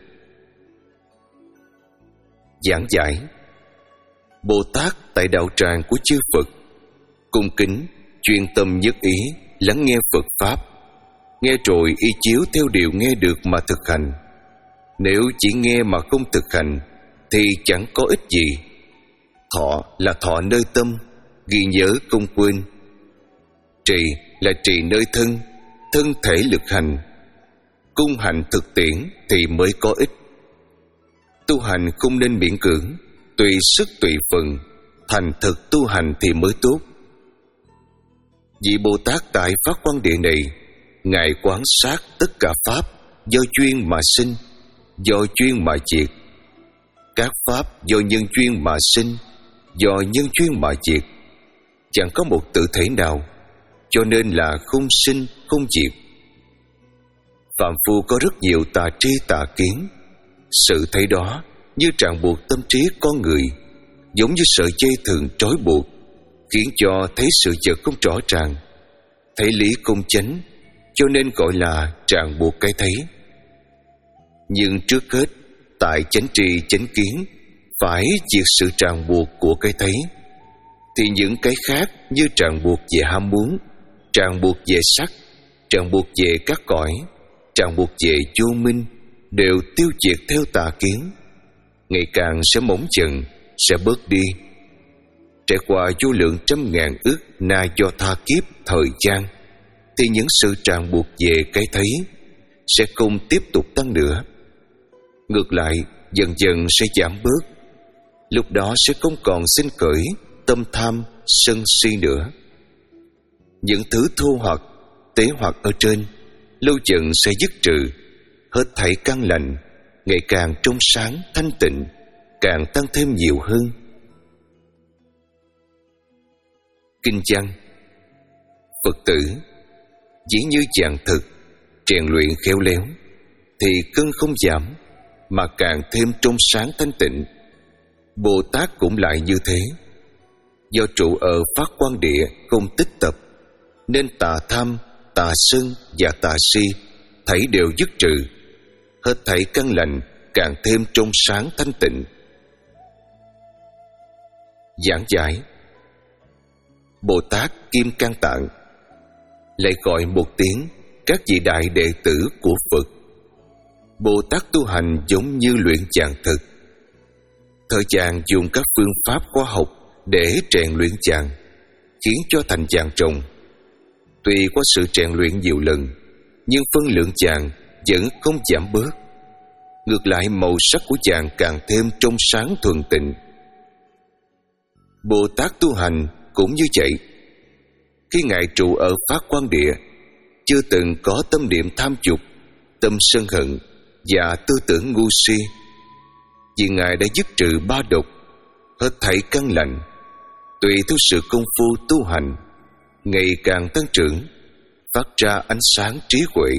Giảng giải. Bồ Tát tại đạo tràng của chư Phật, cung kính, chuyên tâm nhất ý lắng nghe Phật Pháp, nghe rồi y chiếu theo điều nghe được mà thực hành. Nếu chỉ nghe mà không thực hành thì chẳng có ích gì. Thọ là thọ nơi tâm, ghi nhớ không quên. Trì là trì nơi thân, thân thể lực hành. Cung hành thực tiễn thì mới có ích. Tu hành không nên miễn cưỡng, tùy sức tùy phần, thành thực tu hành thì mới tốt. Vị Bồ Tát tại Pháp Quan Địa này, Ngài quán sát tất cả Pháp do duyên mà sinh, do duyên mà diệt. Các Pháp do nhân duyên mà sinh, do nhân duyên mà diệt. Chẳng có một tự thể nào, cho nên là không sinh không diệt. Phạm phu có rất nhiều tà tri tà kiến. Sự thấy đó như ràng buộc tâm trí con người, giống như sợi dây thường trói buộc, khiến cho thấy sự vật không rõ ràng, thấy lý không chánh, cho nên gọi là ràng buộc cái thấy. Nhưng trước hết, tại chánh tri chánh kiến phải diệt sự ràng buộc của cái thấy, thì những cái khác như ràng buộc về ham muốn, ràng buộc về sắc, ràng buộc về các cõi, ràng buộc về vô minh đều tiêu diệt theo tà kiến. Ngày càng sẽ mỏng dần, sẽ bớt đi. Trải qua vô lượng trăm ngàn ức na do tha kiếp thời gian, thì những sự ràng buộc về cái thấy sẽ không tiếp tục tăng nữa. Ngược lại, dần dần sẽ giảm bớt. Lúc đó sẽ không còn sinh khởi tâm tham, sân si nữa. Những thứ thô hoặc, tế hoặc ở trên lâu dần sẽ dứt trừ. Hết thảy căn lành ngày càng trong sáng thanh tịnh, càng tăng thêm nhiều hơn. Kinh văn. Phật tử chỉ như dạng thực, rèn luyện khéo léo, thì cơn không giảm, mà càng thêm trong sáng thanh tịnh. Bồ Tát cũng lại như thế. Do trụ ở Pháp Quan Địa không tích tập, nên tà tham, tà sân và tà si thảy đều dứt trừ. Hết thảy căn lành càng thêm trong sáng thanh tịnh. Giảng giải. Bồ Tát Kim Cang Tạng lại gọi một tiếng các vị đại đệ tử của Phật. Bồ Tát tu hành giống như luyện vàng thực. Thời gian dùng các phương pháp khoa học để rèn luyện vàng, khiến cho thành vàng ròng. Tuy có sự rèn luyện nhiều lần, nhưng phân lượng vàng vẫn không giảm bớt. Ngược lại, màu sắc của vàng càng thêm trong sáng thuần tịnh. Bồ Tát tu hành cũng như vậy. Khi Ngài trụ ở Pháp Quan Địa, chưa từng có tâm niệm tham dục, tâm sân hận và tư tưởng ngu si, vì Ngài đã dứt trừ ba độc, hết thảy căn lành. Tùy theo sự công phu tu hành, ngày càng tăng trưởng, phát ra ánh sáng trí huệ.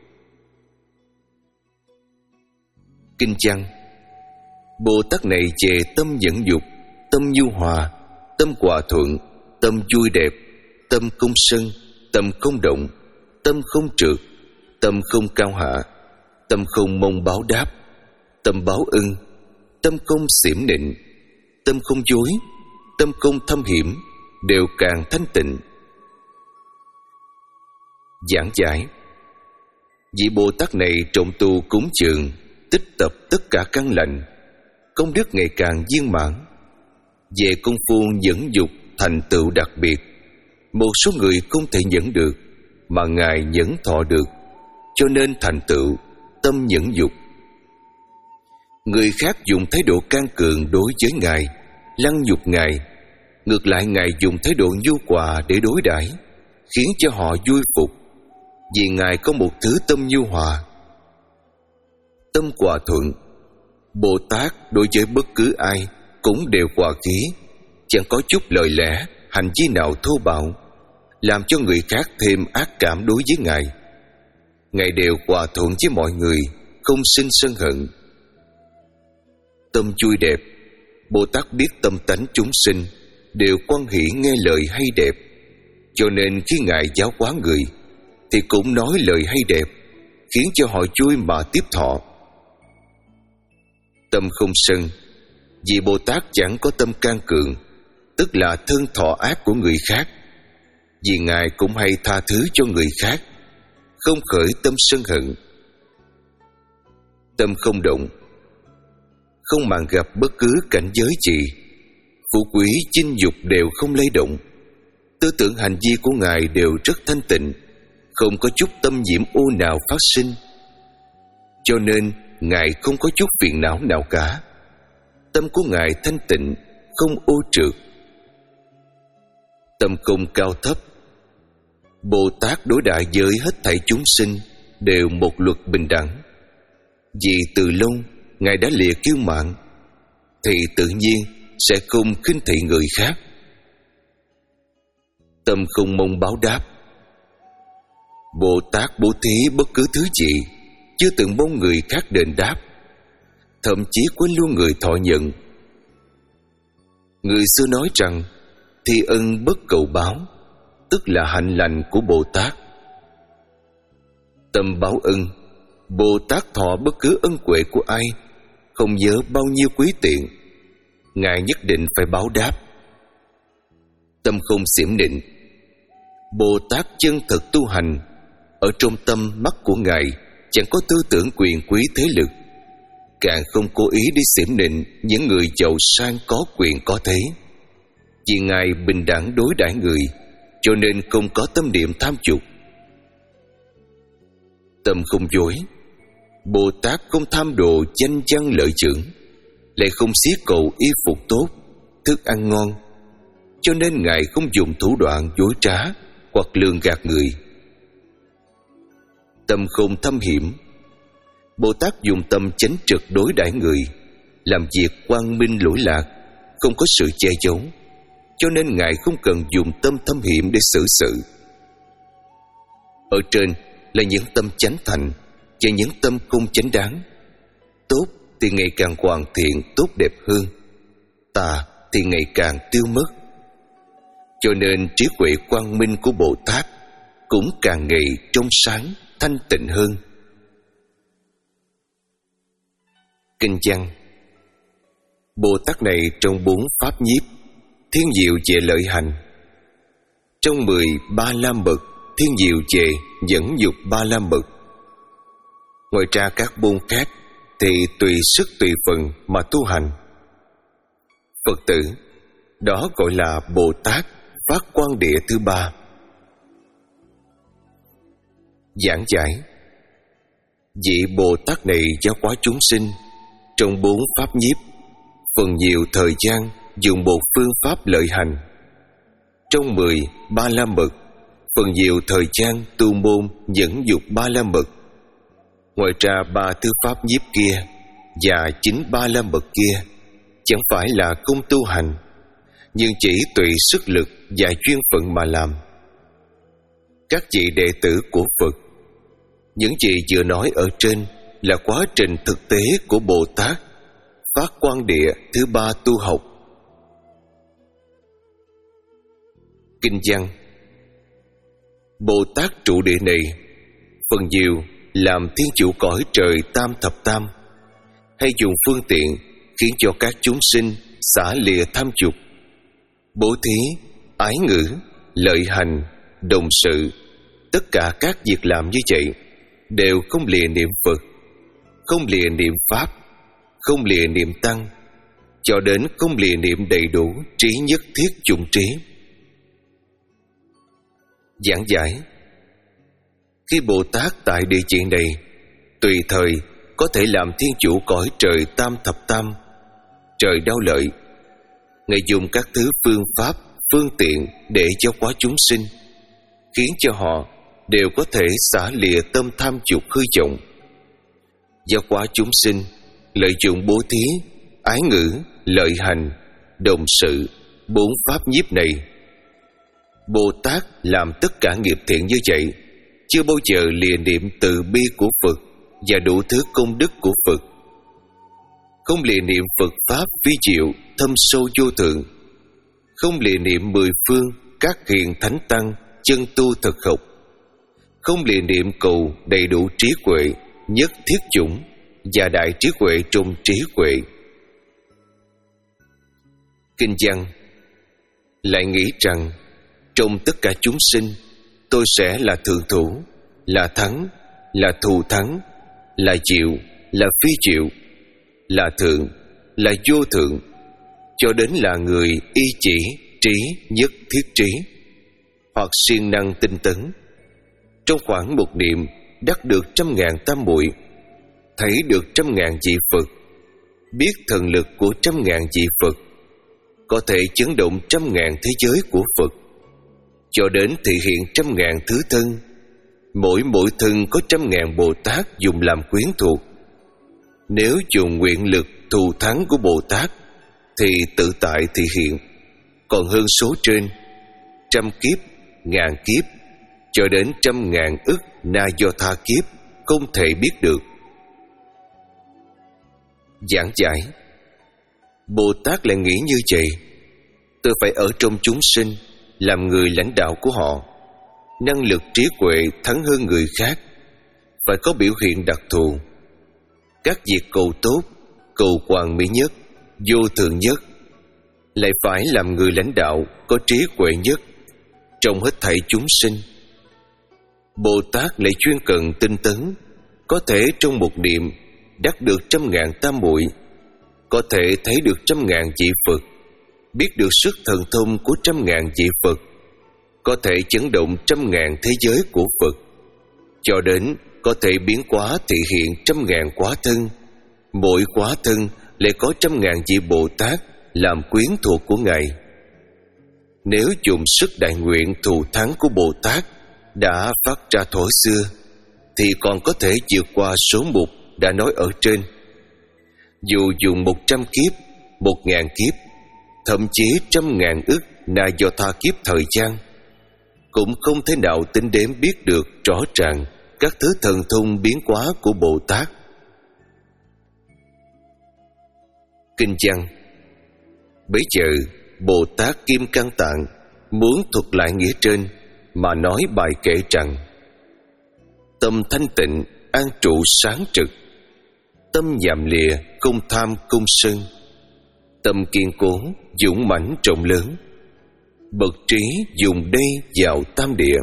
Kinh văn. Bồ Tát này về tâm nhẫn dục, tâm nhu hòa, tâm hòa thuận, tâm vui đẹp, tâm không sân, tâm không động, tâm không trượt, tâm không cao hạ, tâm không mong báo đáp, tâm báo ân, tâm không xiểm nịnh, tâm không dối, tâm không thâm hiểm, đều càng thanh tịnh. Giảng giải. Vị Bồ Tát này trọng tu cúng dường, tích tập tất cả căn lành, công đức ngày càng viên mãn. Về công phu nhẫn dục thành tựu đặc biệt, một số người không thể nhẫn được, mà Ngài nhẫn thọ được, cho nên thành tựu tâm nhẫn dục. Người khác dùng thái độ can cường đối với Ngài, lăng nhục Ngài. Ngược lại, Ngài dùng thái độ nhu hòa để đối đãi, khiến cho họ vui phục, vì Ngài có một thứ tâm nhu hòa. Tâm hòa thuận. Bồ Tát đối với bất cứ ai cũng đều hòa khí, chẳng có chút lời lẽ, hành vi nào thô bạo, làm cho người khác thêm ác cảm đối với Ngài. Ngài đều hòa thuận với mọi người, không sinh sân hận. tâm vui đẹp, Bồ Tát biết tâm tánh chúng sinh đều hoan hỷ nghe lời hay đẹp, cho nên khi Ngài giáo hóa người thì cũng nói lời hay đẹp, khiến cho họ vui mà tiếp thọ. Tâm không sân, vì Bồ Tát chẳng có tâm can cường, tức là thân thọ ác của người khác. Vì Ngài cũng hay tha thứ cho người khác, không khởi tâm sân hận. Tâm không động, không màng gặp bất cứ cảnh giới gì, phú quý chinh dục đều không lay động. Tư tưởng hành vi của Ngài đều rất thanh tịnh, không có chút tâm nhiễm ô nào phát sinh. Cho nên Ngài không có chút phiền não nào cả. Tâm của Ngài thanh tịnh, không ô trượt. Tâm không cao thấp. Bồ Tát đối đại với hết thảy chúng sinh đều một luật bình đẳng. Vì từ lâu Ngài đã lìa kiêu mạn, thì tự nhiên sẽ không khinh thị người khác. Tâm không mong báo đáp. Bồ Tát bố thí bất cứ thứ gì, chưa từng mong người khác đền đáp, thậm chí quên luôn người thọ nhận. Người xưa nói rằng thi ân bất cầu báo, tức là hạnh lành của Bồ Tát. Tâm báo ân, Bồ Tát thọ bất cứ ân huệ của ai, không nhớ bao nhiêu quý tiện, Ngài nhất định phải báo đáp. Tâm không xiểm nịnh. Bồ Tát chân thật tu hành, ở trong tâm mắt của Ngài chẳng có tư tưởng quyền quý thế lực, càng không cố ý đi xiểm nịnh những người giàu sang có quyền có thế. Vì Ngài bình đẳng đối đãi người, cho nên không có tâm niệm tham dục. Tâm không dối. Bồ Tát không tham đồ danh văn lợi dưỡng, lại không xiết cầu y phục tốt, thức ăn ngon, cho nên Ngài không dùng thủ đoạn dối trá hoặc lường gạt người. Tâm không thâm hiểm. Bồ Tát dùng tâm chánh trực đối đãi người, làm việc quang minh lỗi lạc, không có sự che giấu, cho nên Ngài không cần dùng tâm thâm hiểm để xử sự. Ở trên là những tâm chánh thành và những tâm không chánh đáng. Tốt thì ngày càng hoàn thiện tốt đẹp hơn, tà thì ngày càng tiêu mất. Cho nên trí huệ quang minh của Bồ Tát cũng càng ngày trong sáng thanh tịnh hơn. Kinh văn. Bồ Tát này trong bốn pháp nhiếp thiên diệu về lợi hành, trong mười ba la mật thiên diệu về nhẫn nhục ba la mật. Ngoài ra các môn khác thì tùy sức tùy phần mà tu hành. Phật tử, đó gọi là Bồ Tát phát quang địa thứ ba. Giảng giải. Vị Bồ Tát này giáo hóa chúng sinh trong bốn pháp nhiếp, phần nhiều thời gian dùng một phương pháp lợi hành. Trong mười ba la mật, phần nhiều thời gian tu môn nhẫn dục ba la mật. Ngoài ra ba thứ pháp nhiếp kia và chính ba la mật kia chẳng phải là công tu hành, nhưng chỉ tùy sức lực và duyên phận mà làm. Các vị đệ tử của Phật, những gì vừa nói ở trên là quá trình thực tế của Bồ Tát phát quang địa thứ ba tu học. Kinh văn. Bồ Tát trụ địa này phần nhiều làm thiên chủ cõi trời tam thập tam, hay dùng phương tiện khiến cho các chúng sinh xả lìa tham dục, bố thí, ái ngữ, lợi hành, đồng sự. Tất cả các việc làm như vậy đều không lìa niệm Phật, không lìa niệm Pháp, không lìa niệm Tăng, cho đến không lìa niệm đầy đủ trí nhất thiết chung trí. Giảng giải. Khi Bồ Tát tại địa vị này, tùy thời có thể làm thiên chủ cõi trời tam thập tam, trời đau lợi. Ngài dùng các thứ phương pháp, phương tiện để giáo hóa chúng sinh, khiến cho họ đều có thể xả lìa tâm tham dục hư vọng. Giáo hóa chúng sinh lợi dụng bố thí, ái ngữ, lợi hành, đồng sự, bốn pháp nhiếp này. Bồ Tát làm tất cả nghiệp thiện như vậy, chưa bao giờ lìa niệm từ bi của Phật và đủ thứ công đức của Phật. không lìa niệm Phật Pháp vi diệu thâm sâu vô thượng, không lìa niệm mười phương các hiền thánh tăng chân tu thực học, không lìa niệm cầu đầy đủ trí huệ nhất thiết chủng và đại trí huệ trong trí huệ. Kinh văn lại nghĩ rằng trong tất cả chúng sinh, tôi sẽ là thượng thủ, là thắng, là thù thắng, là diệu, là phi diệu, là thượng, là vô thượng, cho đến là người y chỉ, trí, nhất thiết trí, hoặc siêng năng tinh tấn. Trong khoảng một niệm đắc được trăm ngàn tam muội, thấy được trăm ngàn vị Phật, biết thần lực của trăm ngàn vị Phật, có thể chấn động trăm ngàn thế giới của Phật, cho đến thị hiện trăm ngàn thứ thân. Mỗi mỗi thân có trăm ngàn Bồ Tát dùng làm quyến thuộc. Nếu dùng nguyện lực thù thắng của Bồ Tát thì tự tại thị hiện, còn hơn số trên, trăm kiếp, ngàn kiếp, cho đến trăm ngàn ức na do tha kiếp, không thể biết được. Giảng giải: Bồ Tát lại nghĩ như vậy: tôi phải ở trong chúng sinh, làm người lãnh đạo của họ, năng lực trí huệ thắng hơn người khác, phải có biểu hiện đặc thù. Các việc cầu tốt, cầu hoàn mỹ nhất, vô thượng nhất, lại phải làm người lãnh đạo có trí huệ nhất trong hết thảy chúng sinh. Bồ Tát lại chuyên cần tinh tấn, có thể trong một niệm đắc được trăm ngàn tam muội, có thể thấy được trăm ngàn vị Phật, biết được sức thần thông của trăm ngàn vị Phật, có thể chấn động trăm ngàn thế giới của Phật, cho đến có thể biến hóa thị hiện trăm ngàn quá thân. Mỗi quá thân lại có trăm ngàn vị Bồ Tát làm quyến thuộc của Ngài. Nếu dùng sức đại nguyện thù thắng của Bồ Tát đã phát ra thuở xưa, thì còn có thể vượt qua số mục đã nói ở trên. Dù dùng một trăm kiếp, một ngàn kiếp, thậm chí trăm ngàn ức na do tha kiếp thời gian, cũng không thể nào tính đếm biết được rõ ràng các thứ thần thông biến hóa của Bồ Tát. Kinh văn: Bấy giờ Bồ Tát Kim Cang Tạng muốn thuật lại nghĩa trên mà nói bài kệ rằng: tâm thanh tịnh an trụ sáng trực, tâm nhàm lìa không tham không sân, tâm kiên cố dũng mãnh rộng lớn, bậc trí dùng đây vào tam địa.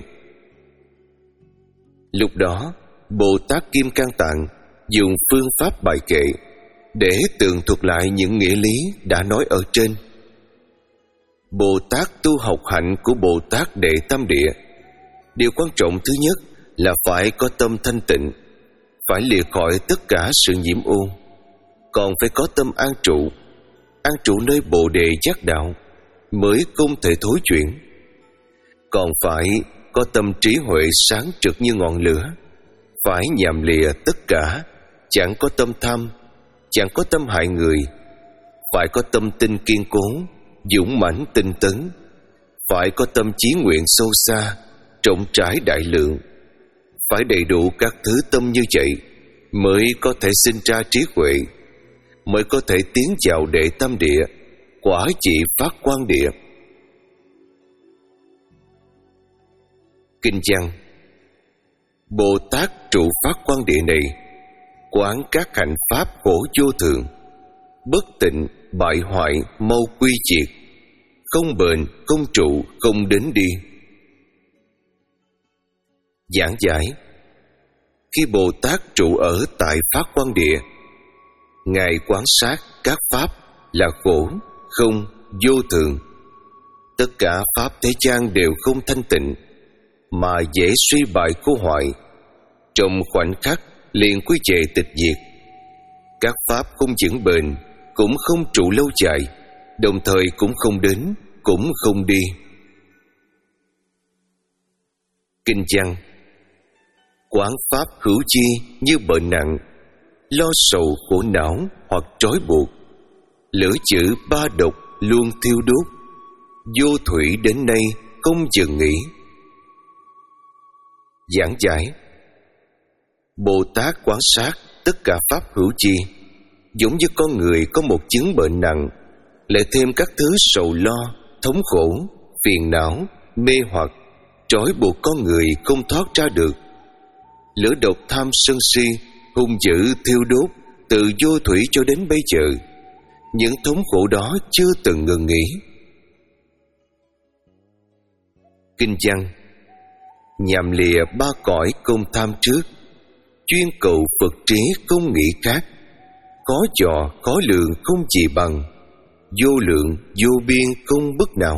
Lúc đó Bồ Tát Kim Cang Tạng dùng phương pháp bài kệ để tường thuật lại những nghĩa lý đã nói ở trên. Bồ Tát tu học hạnh của Bồ Tát đệ tam địa, điều quan trọng thứ nhất là phải có tâm thanh tịnh, phải lìa khỏi tất cả sự nhiễm ô, còn phải có tâm an trụ, an trụ nơi Bồ đề giác đạo mới không thể thối chuyển, còn phải có tâm trí huệ sáng trực như ngọn lửa, phải nhàm lìa tất cả, chẳng có tâm tham, chẳng có tâm hại người, phải có tâm tinh kiên cố, dũng mãnh tinh tấn, phải có tâm chí nguyện sâu xa, rộng rãi đại lượng, phải đầy đủ các thứ tâm như vậy mới có thể sinh ra trí huệ, mới có thể tiến vào đệ tam địa, quả vị phát quang địa. Kinh văn: Bồ Tát trụ phát quang địa này, quán các hạnh pháp khổ vô thường, bất tịnh bại hoại mau quy diệt, không bền không trụ không đến đi. Giảng giải: Khi Bồ Tát trụ ở tại phát quang địa, Ngài quán sát các pháp là khổ, không, vô thường. Tất cả pháp thế gian đều không thanh tịnh, mà dễ suy bại khô hoại, trong khoảnh khắc liền quy về tịch diệt. Các pháp không vững bền, cũng không trụ lâu dài, đồng thời cũng không đến, cũng không đi. Kinh văn: Quán pháp hữu chi như bệnh nặng, lo sầu khổ não hoặc trói buộc, lửa chữ ba độc luôn thiêu đốt, vô thủy đến nay không dừng nghỉ. Giảng giải: Bồ Tát quán sát tất cả pháp hữu chi, giống như con người có một chứng bệnh nặng, lại thêm các thứ sầu lo, thống khổ, phiền não, mê hoặc trói buộc con người không thoát ra được. Lửa độc tham sân si hung dữ thiêu đốt từ vô thủy cho đến bây giờ. Những thống khổ đó chưa từng ngừng nghỉ. Kinh văn: nhằm lìa ba cõi công tham trước, chuyên cầu Phật trí không nghĩ khác. Khó dò khó lượng không gì bằng, vô lượng vô biên không bất não.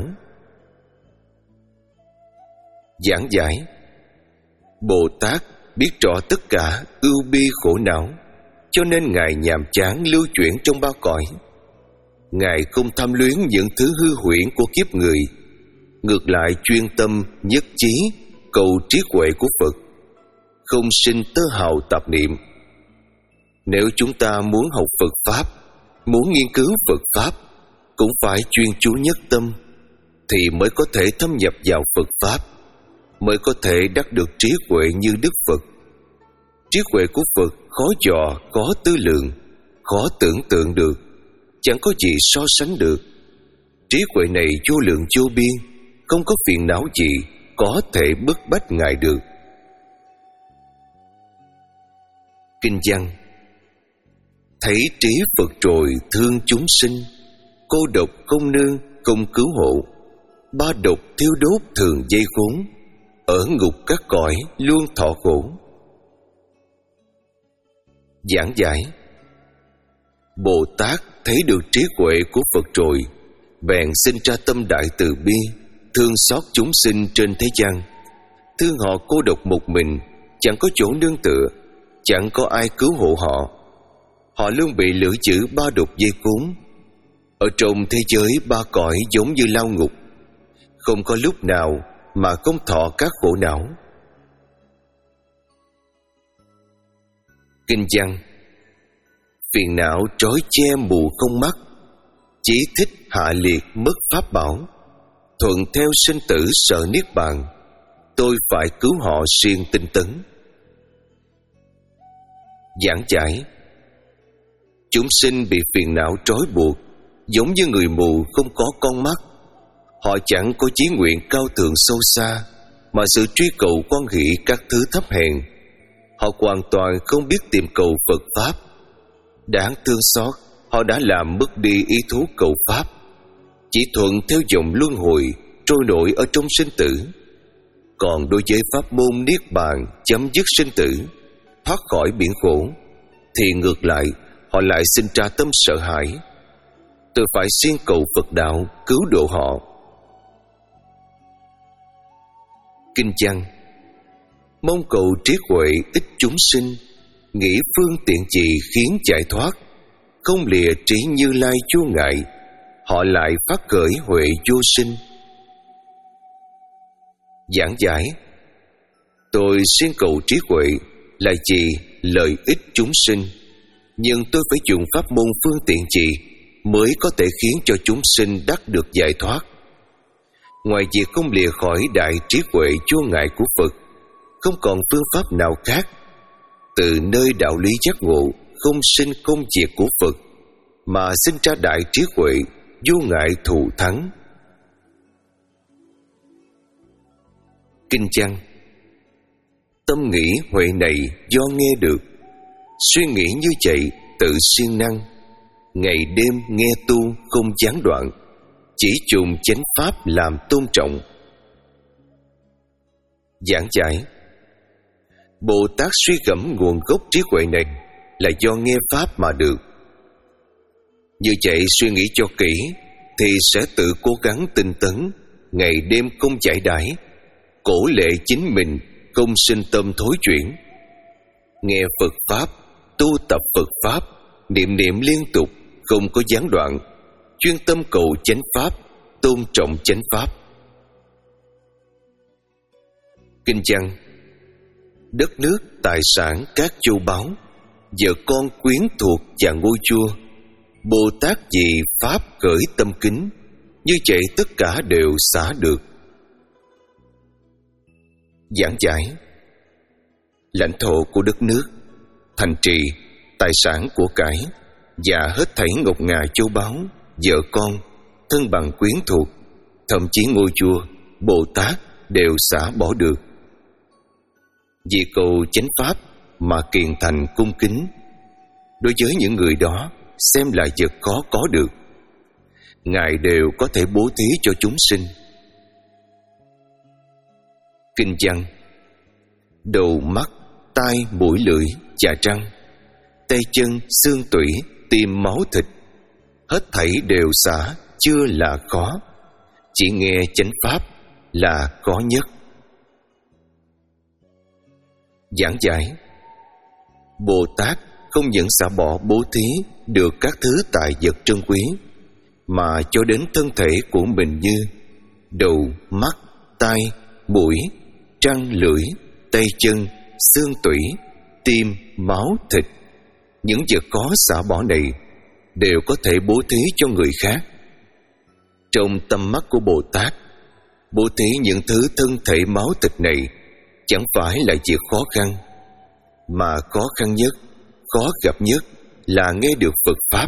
Giảng giải: Bồ Tát biết rõ tất cả ưu bi khổ não, cho nên Ngài nhàm chán lưu chuyển trong ba cõi. Ngài không tham luyến những thứ hư huyễn của kiếp người, ngược lại chuyên tâm nhất chí cầu trí huệ của Phật, không sinh tơ hào tạp niệm. Nếu chúng ta muốn học Phật Pháp, muốn nghiên cứu Phật Pháp, cũng phải chuyên chú nhất tâm, thì mới có thể thâm nhập vào Phật Pháp, mới có thể đắc được trí huệ như Đức Phật. Trí huệ của Phật khó dò, khó tư lượng, khó tưởng tượng được, chẳng có gì so sánh được. Trí huệ này vô lượng vô biên, không có phiền não gì có thể bức bách Ngài được. Kinh văn: thấy trí Phật rồi thương chúng sinh, cô độc không nương không cứu hộ, ba độc thiêu đốt thường dây khốn, ở ngục các cõi luôn thọ khổ. Giảng giải: Bồ Tát thấy được trí huệ của Phật rồi, bèn sinh ra tâm đại từ bi, thương xót chúng sinh trên thế gian. Thương họ cô độc một mình, chẳng có chỗ nương tựa, chẳng có ai cứu hộ họ. Họ luôn bị lửa dữ ba độc dây cuốn. Ở trong thế giới ba cõi giống như lao ngục, không có lúc nào mà không thọ các khổ não. Kinh văn: phiền não trói che mù không mắt, chỉ thích hạ liệt mất pháp bảo, thuận theo sinh tử sợ niết bàn, tôi phải cứu họ siêng tinh tấn. Giảng giải: chúng sinh bị phiền não trói buộc, giống như người mù không có con mắt. Họ chẳng có chí nguyện cao thượng sâu xa, mà sự truy cầu quan hỷ các thứ thấp hèn. Họ hoàn toàn không biết tìm cầu Phật Pháp. Đáng thương xót, họ đã làm mất đi ý thú cầu Pháp, chỉ thuận theo dòng luân hồi trôi nổi ở trong sinh tử. Còn đối với pháp môn niết bàn chấm dứt sinh tử, thoát khỏi biển khổ, thì ngược lại họ lại sinh ra tâm sợ hãi. Tôi phải siêng cầu Phật đạo cứu độ họ. Kinh văn: mong cầu trí huệ ích chúng sinh, nghĩ phương tiện gì khiến giải thoát, không lìa trí Như Lai vô ngại, họ lại phát khởi huệ vô sinh. Giảng giải: tôi siêng cầu trí huệ là vì lợi ích chúng sinh, nhưng tôi phải dùng pháp môn phương tiện gì mới có thể khiến cho chúng sinh đắc được giải thoát. Ngoài việc không lìa khỏi đại trí huệ vô ngại của Phật, không còn phương pháp nào khác. Từ nơi đạo lý giác ngộ không sinh không diệt của Phật mà sinh ra đại trí huệ vô ngại thù thắng. Kinh văn: tâm nghĩ huệ này do nghe được, suy nghĩ như vậy tự siêng năng, ngày đêm nghe tu không gián đoạn, chỉ dùng chánh pháp làm tôn trọng. Giảng giải: Bồ Tát suy gẫm nguồn gốc trí huệ này là do nghe pháp mà được. Như vậy suy nghĩ cho kỹ thì sẽ tự cố gắng tinh tấn, ngày đêm không giải đãi, cổ lệ chính mình không sinh tâm thối chuyển. Nghe Phật Pháp, tu tập Phật Pháp, niệm niệm liên tục, không có gián đoạn, chuyên tâm cầu chánh Pháp, tôn trọng chánh Pháp. Kinh văn: đất nước, tài sản, các châu báu, vợ con quyến thuộc và ngôi chùa, Bồ Tát vì Pháp khởi tâm kính, như vậy tất cả đều xả được. Giảng giải: lãnh thổ của đất nước, thành trì, tài sản của cải, và hết thảy ngọc ngà châu báu, vợ con, thân bằng quyến thuộc, thậm chí ngôi chùa, Bồ Tát đều xả bỏ được. Vì cầu chánh pháp mà kiền thành cung kính, đối với những người đó xem là vật khó có được, Ngài đều có thể bố thí cho chúng sinh. Kinh văn: đầu, mắt, tai, mũi, lưỡi, chà răng, tay chân, xương tủy, tim, máu thịt, hết thảy đều xả chưa là khó, chỉ nghe chánh pháp là khó nhất. Giảng giải: Bồ Tát không những xả bỏ bố thí được các thứ tài vật trân quý, mà cho đến thân thể của mình như đầu, mắt, tai, mũi, răng, lưỡi, tay chân, xương tủy, tim, máu, thịt. Những vật có xả bỏ này đều có thể bố thí cho người khác. Trong tâm mắt của Bồ Tát, bố thí những thứ thân thể máu thịt này chẳng phải là việc khó khăn, mà khó khăn nhất, khó gặp nhất là nghe được Phật Pháp.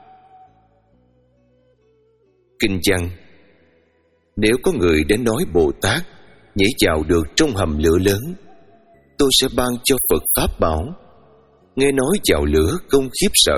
Kinh văn: nếu có người đến nói Bồ Tát nhảy vào được trong hầm lửa lớn, tôi sẽ ban cho Phật Pháp bảo. Nghe nói vào lửa không khiếp sợ.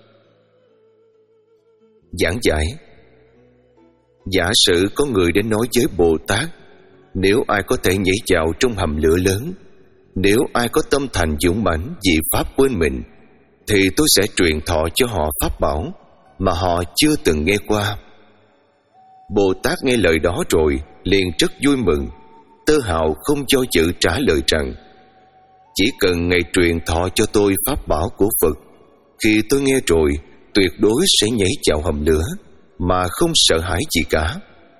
Giảng giải: giả sử có người đến nói với Bồ Tát, nếu ai có thể nhảy vào trong hầm lửa lớn, nếu ai có tâm thành dũng mãnh vì Pháp quên mình, thì tôi sẽ truyền thọ cho họ Pháp bảo mà họ chưa từng nghe qua. Bồ Tát nghe lời đó rồi liền rất vui mừng, tơ hào không do dự trả lời rằng: chỉ cần Ngài truyền thọ cho tôi Pháp bảo của Phật, khi tôi nghe rồi tuyệt đối sẽ nhảy vào hầm lửa mà không sợ hãi gì cả.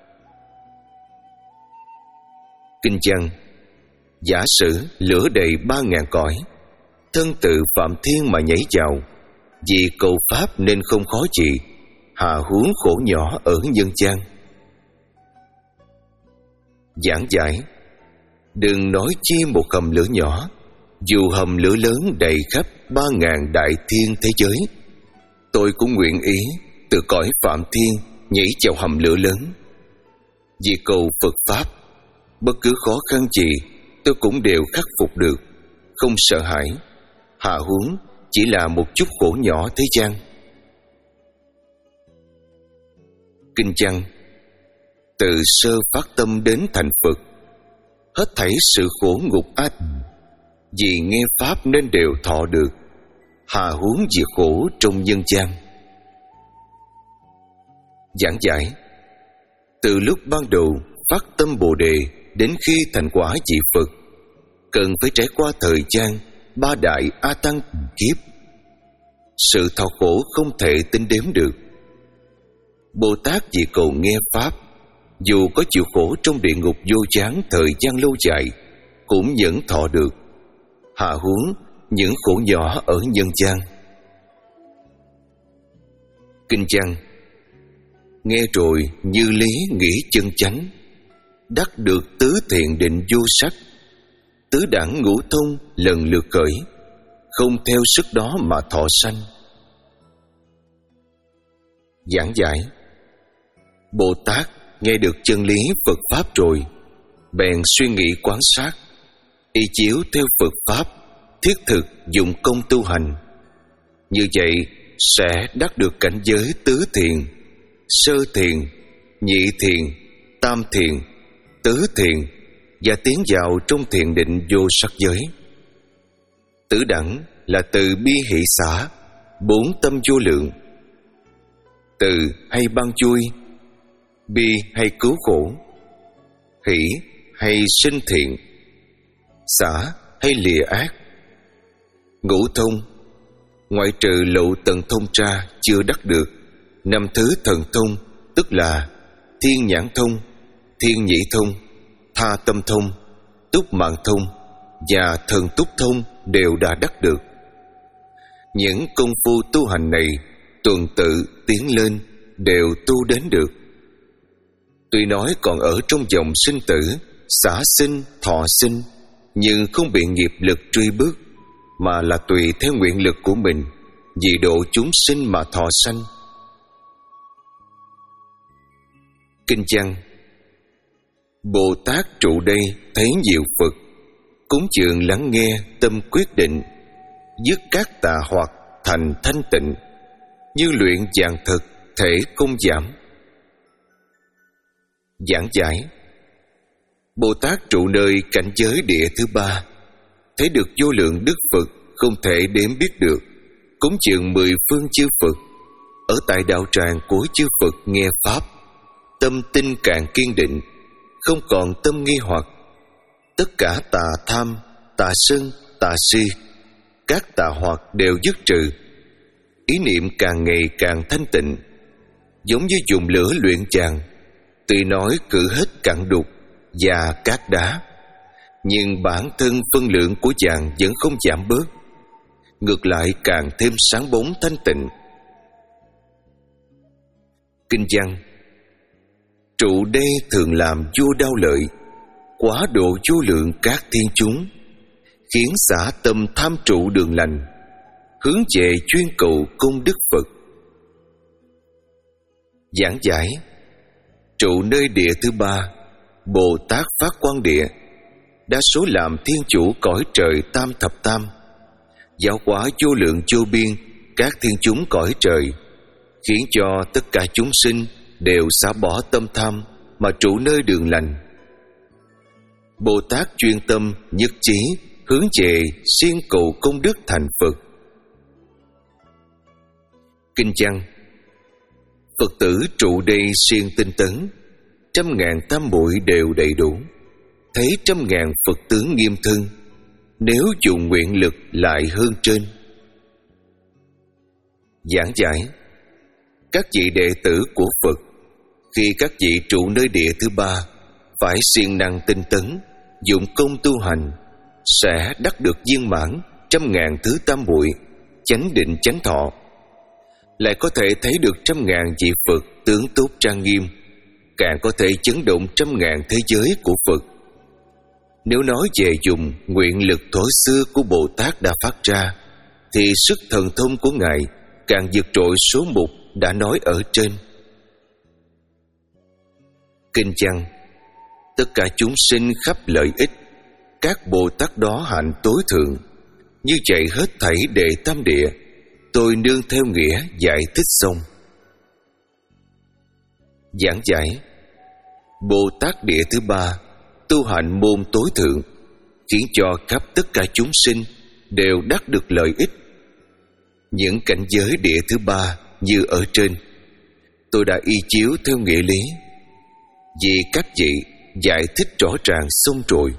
Kinh văn: giả sử lửa đầy ba ngàn cõi, thân tự Phạm Thiên mà nhảy vào, vì cầu Pháp nên không khó gì, hà huống khổ nhỏ ở nhân gian. Giảng giải: đừng nói chi một hầm lửa nhỏ, dù hầm lửa lớn đầy khắp ba ngàn đại thiên thế giới, tôi cũng nguyện ý từ cõi Phạm Thiên nhảy vào hầm lửa lớn. Vì cầu Phật Pháp, bất cứ khó khăn gì tôi cũng đều khắc phục được, không sợ hãi, hạ huống chỉ là một chút khổ nhỏ thế gian. Kinh văn: từ sơ phát tâm đến thành Phật, hết thảy sự khổ ngục ách, vì nghe Pháp nên đều thọ được, hà huống vì khổ trong nhân gian. Giảng giải: từ lúc ban đầu phát tâm Bồ Đề đến khi thành quả vị Phật, cần phải trải qua thời gian ba đại A Tăng kiếp. Sự thọ khổ không thể tính đếm được. Bồ Tát vì cầu nghe Pháp, dù có chịu khổ trong địa ngục vô chán thời gian lâu dài, cũng vẫn thọ được, hạ huống những khổ nhỏ ở nhân gian. Kinh văn: nghe rồi như lý nghĩ chân chánh, đắc được tứ thiện định vô sắc, tứ đẳng ngũ thông lần lượt khởi, không theo sức đó mà thọ sanh. Giảng giải: Bồ Tát nghe được chân lý Phật Pháp rồi, bèn suy nghĩ quán sát, y chiếu theo Phật Pháp, thiết thực dụng công tu hành. Như vậy sẽ đắc được cảnh giới tứ thiện, sơ thiện, nhị thiện, tam thiện, tứ thiện, và tiến vào trong thiền định vô sắc giới. Tứ đẳng là từ bi hỷ xả, bốn tâm vô lượng. Từ hay ban vui, bi hay cứu khổ, hỷ hay sinh thiện, xả hay lìa ác. Ngũ thông, ngoại trừ lậu tận thông ra chưa đắc được, năm thứ thần thông, tức là thiên nhãn thông, thiên nhĩ thông, tha tâm thông, túc mạng thông và thần túc thông đều đã đắc được. Những công phu tu hành này tuần tự tiến lên đều tu đến được. Tuy nói còn ở trong dòng sinh tử, xả sinh, thọ sinh, nhưng không bị nghiệp lực truy bước, mà là tùy theo nguyện lực của mình vì độ chúng sinh mà thọ sanh. Kinh văn: Bồ Tát trụ đây thấy nhiều Phật, cúng dường lắng nghe tâm quyết định, dứt các tà hoặc thành thanh tịnh, như luyện vạn thực thể không giảm. Giảng giải: Bồ Tát trụ nơi cảnh giới địa thứ ba, thấy được vô lượng đức Phật không thể đếm biết được, cúng dường mười phương chư Phật, ở tại đạo tràng của chư Phật nghe pháp, tâm tinh càng kiên định, không còn tâm nghi hoặc. Tất cả tà tham, tà sân, tà si, các tà hoặc đều dứt trừ. Ý niệm càng ngày càng thanh tịnh, giống như dùng lửa luyện vàng, tuy nói cử hết cặn đục và cát đá, nhưng bản thân phân lượng của vàng vẫn không giảm bớt, ngược lại càng thêm sáng bóng thanh tịnh. Kinh văn: Trụ đây thường làm vô đau lợi, quá độ vô lượng các thiên chúng, khiến xả tâm tham trụ đường lành, hướng về chuyên cầu công đức Phật. Giảng giải: Trụ nơi địa thứ ba, Bồ Tát phát quang địa, đa số làm thiên chủ cõi trời tam thập tam, giáo hóa vô lượng vô biên các thiên chúng cõi trời, khiến cho tất cả chúng sinh đều xả bỏ tâm tham mà trụ nơi đường lành. Bồ Tát chuyên tâm nhất trí hướng về siêng cầu công đức thành Phật. Kinh văn: Phật tử trụ đây siêng tinh tấn, trăm ngàn tam muội đều đầy đủ, thấy trăm ngàn Phật tướng nghiêm thân, nếu dùng nguyện lực lại hơn trên. Giảng giải: Các vị đệ tử của Phật, khi các vị trụ nơi địa thứ ba, phải siêng năng tinh tấn, dụng công tu hành, sẽ đắc được viên mãn trăm ngàn thứ tam muội, chánh định chánh thọ. Lại có thể thấy được trăm ngàn vị Phật tướng tốt trang nghiêm, càng có thể chấn động trăm ngàn thế giới của Phật. Nếu nói về dùng nguyện lực thuở xưa của Bồ Tát đã phát ra, thì sức thần thông của Ngài càng vượt trội số mục đã nói ở trên. Kinh văn: Tất cả chúng sinh khắp lợi ích, các Bồ Tát đó hạnh tối thượng, như vậy hết thảy đệ tam địa, tôi nương theo nghĩa giải thích xong. Giảng giải: Bồ Tát địa thứ ba tu hành môn tối thượng, khiến cho khắp tất cả chúng sinh đều đắc được lợi ích. Những cảnh giới địa thứ ba như ở trên, tôi đã y chiếu theo nghĩa lý, vì các vị giải thích rõ ràng xong rồi.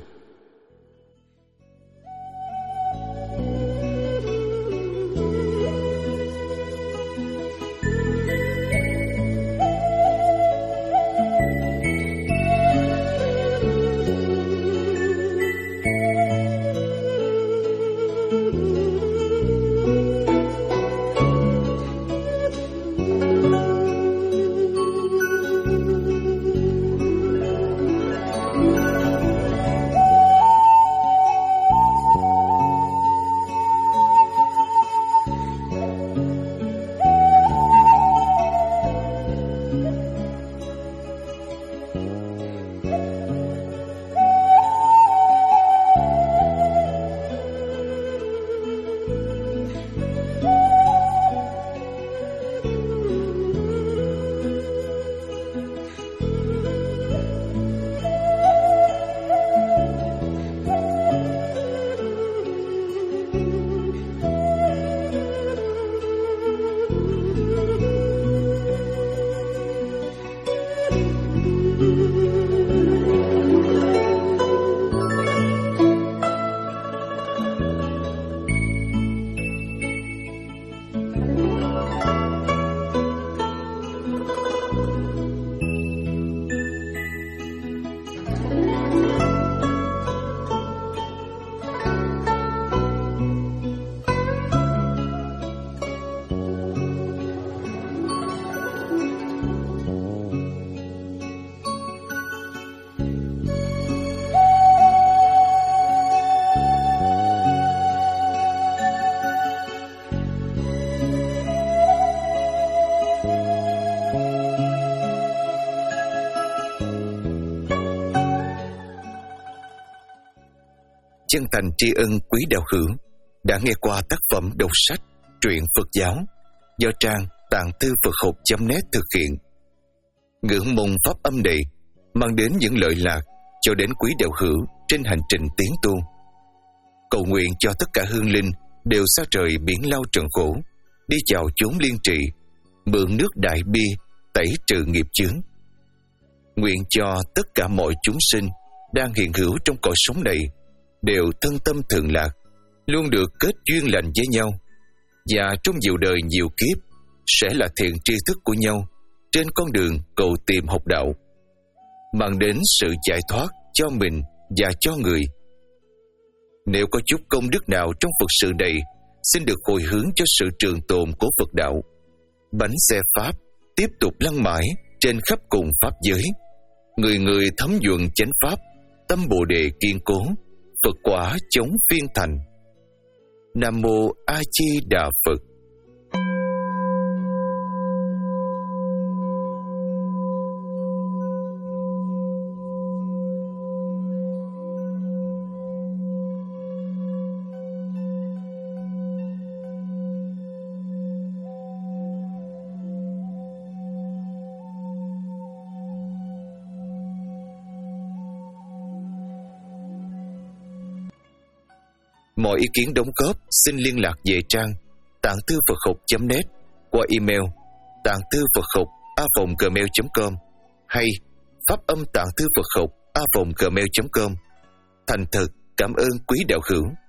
chân thành tri ân quý đạo hữu đã nghe qua tác phẩm đọc sách truyện Phật giáo do trang tạng thư Phật học chấm net thực hiện. Ngưỡng mong pháp âm này mang đến những lợi lạc cho đến quý đạo hữu trên hành trình tiến tu. Cầu nguyện cho tất cả hương linh đều xa trời biển lao trần khổ, đi chào chốn liên trị, mượn nước đại bi tẩy trừ nghiệp chướng. Nguyện cho tất cả mọi chúng sinh đang hiện hữu trong cõi sống này đều thân tâm thường lạc, luôn được kết duyên lành với nhau, và trong nhiều đời nhiều kiếp sẽ là thiện tri thức của nhau trên con đường cầu tìm học đạo, mang đến sự giải thoát cho mình và cho người. Nếu có chút công đức nào trong Phật sự này, xin được hồi hướng cho sự trường tồn của Phật đạo. Bánh xe Pháp tiếp tục lăn mãi trên khắp cùng Pháp giới. Người người thấm nhuận chánh Pháp, tâm Bồ Đề kiên cố, Phật quả chống phiên thành. Nam Mô A Di Đà Phật. Mọi ý kiến đóng góp xin liên lạc về trang tạng thư Phật học chấm net qua email tạng thư Phật học a vòng gmail chấm com hay pháp âm tạng thư Phật học a vòng gmail chấm com. Thành thật cảm ơn quý đạo hữu.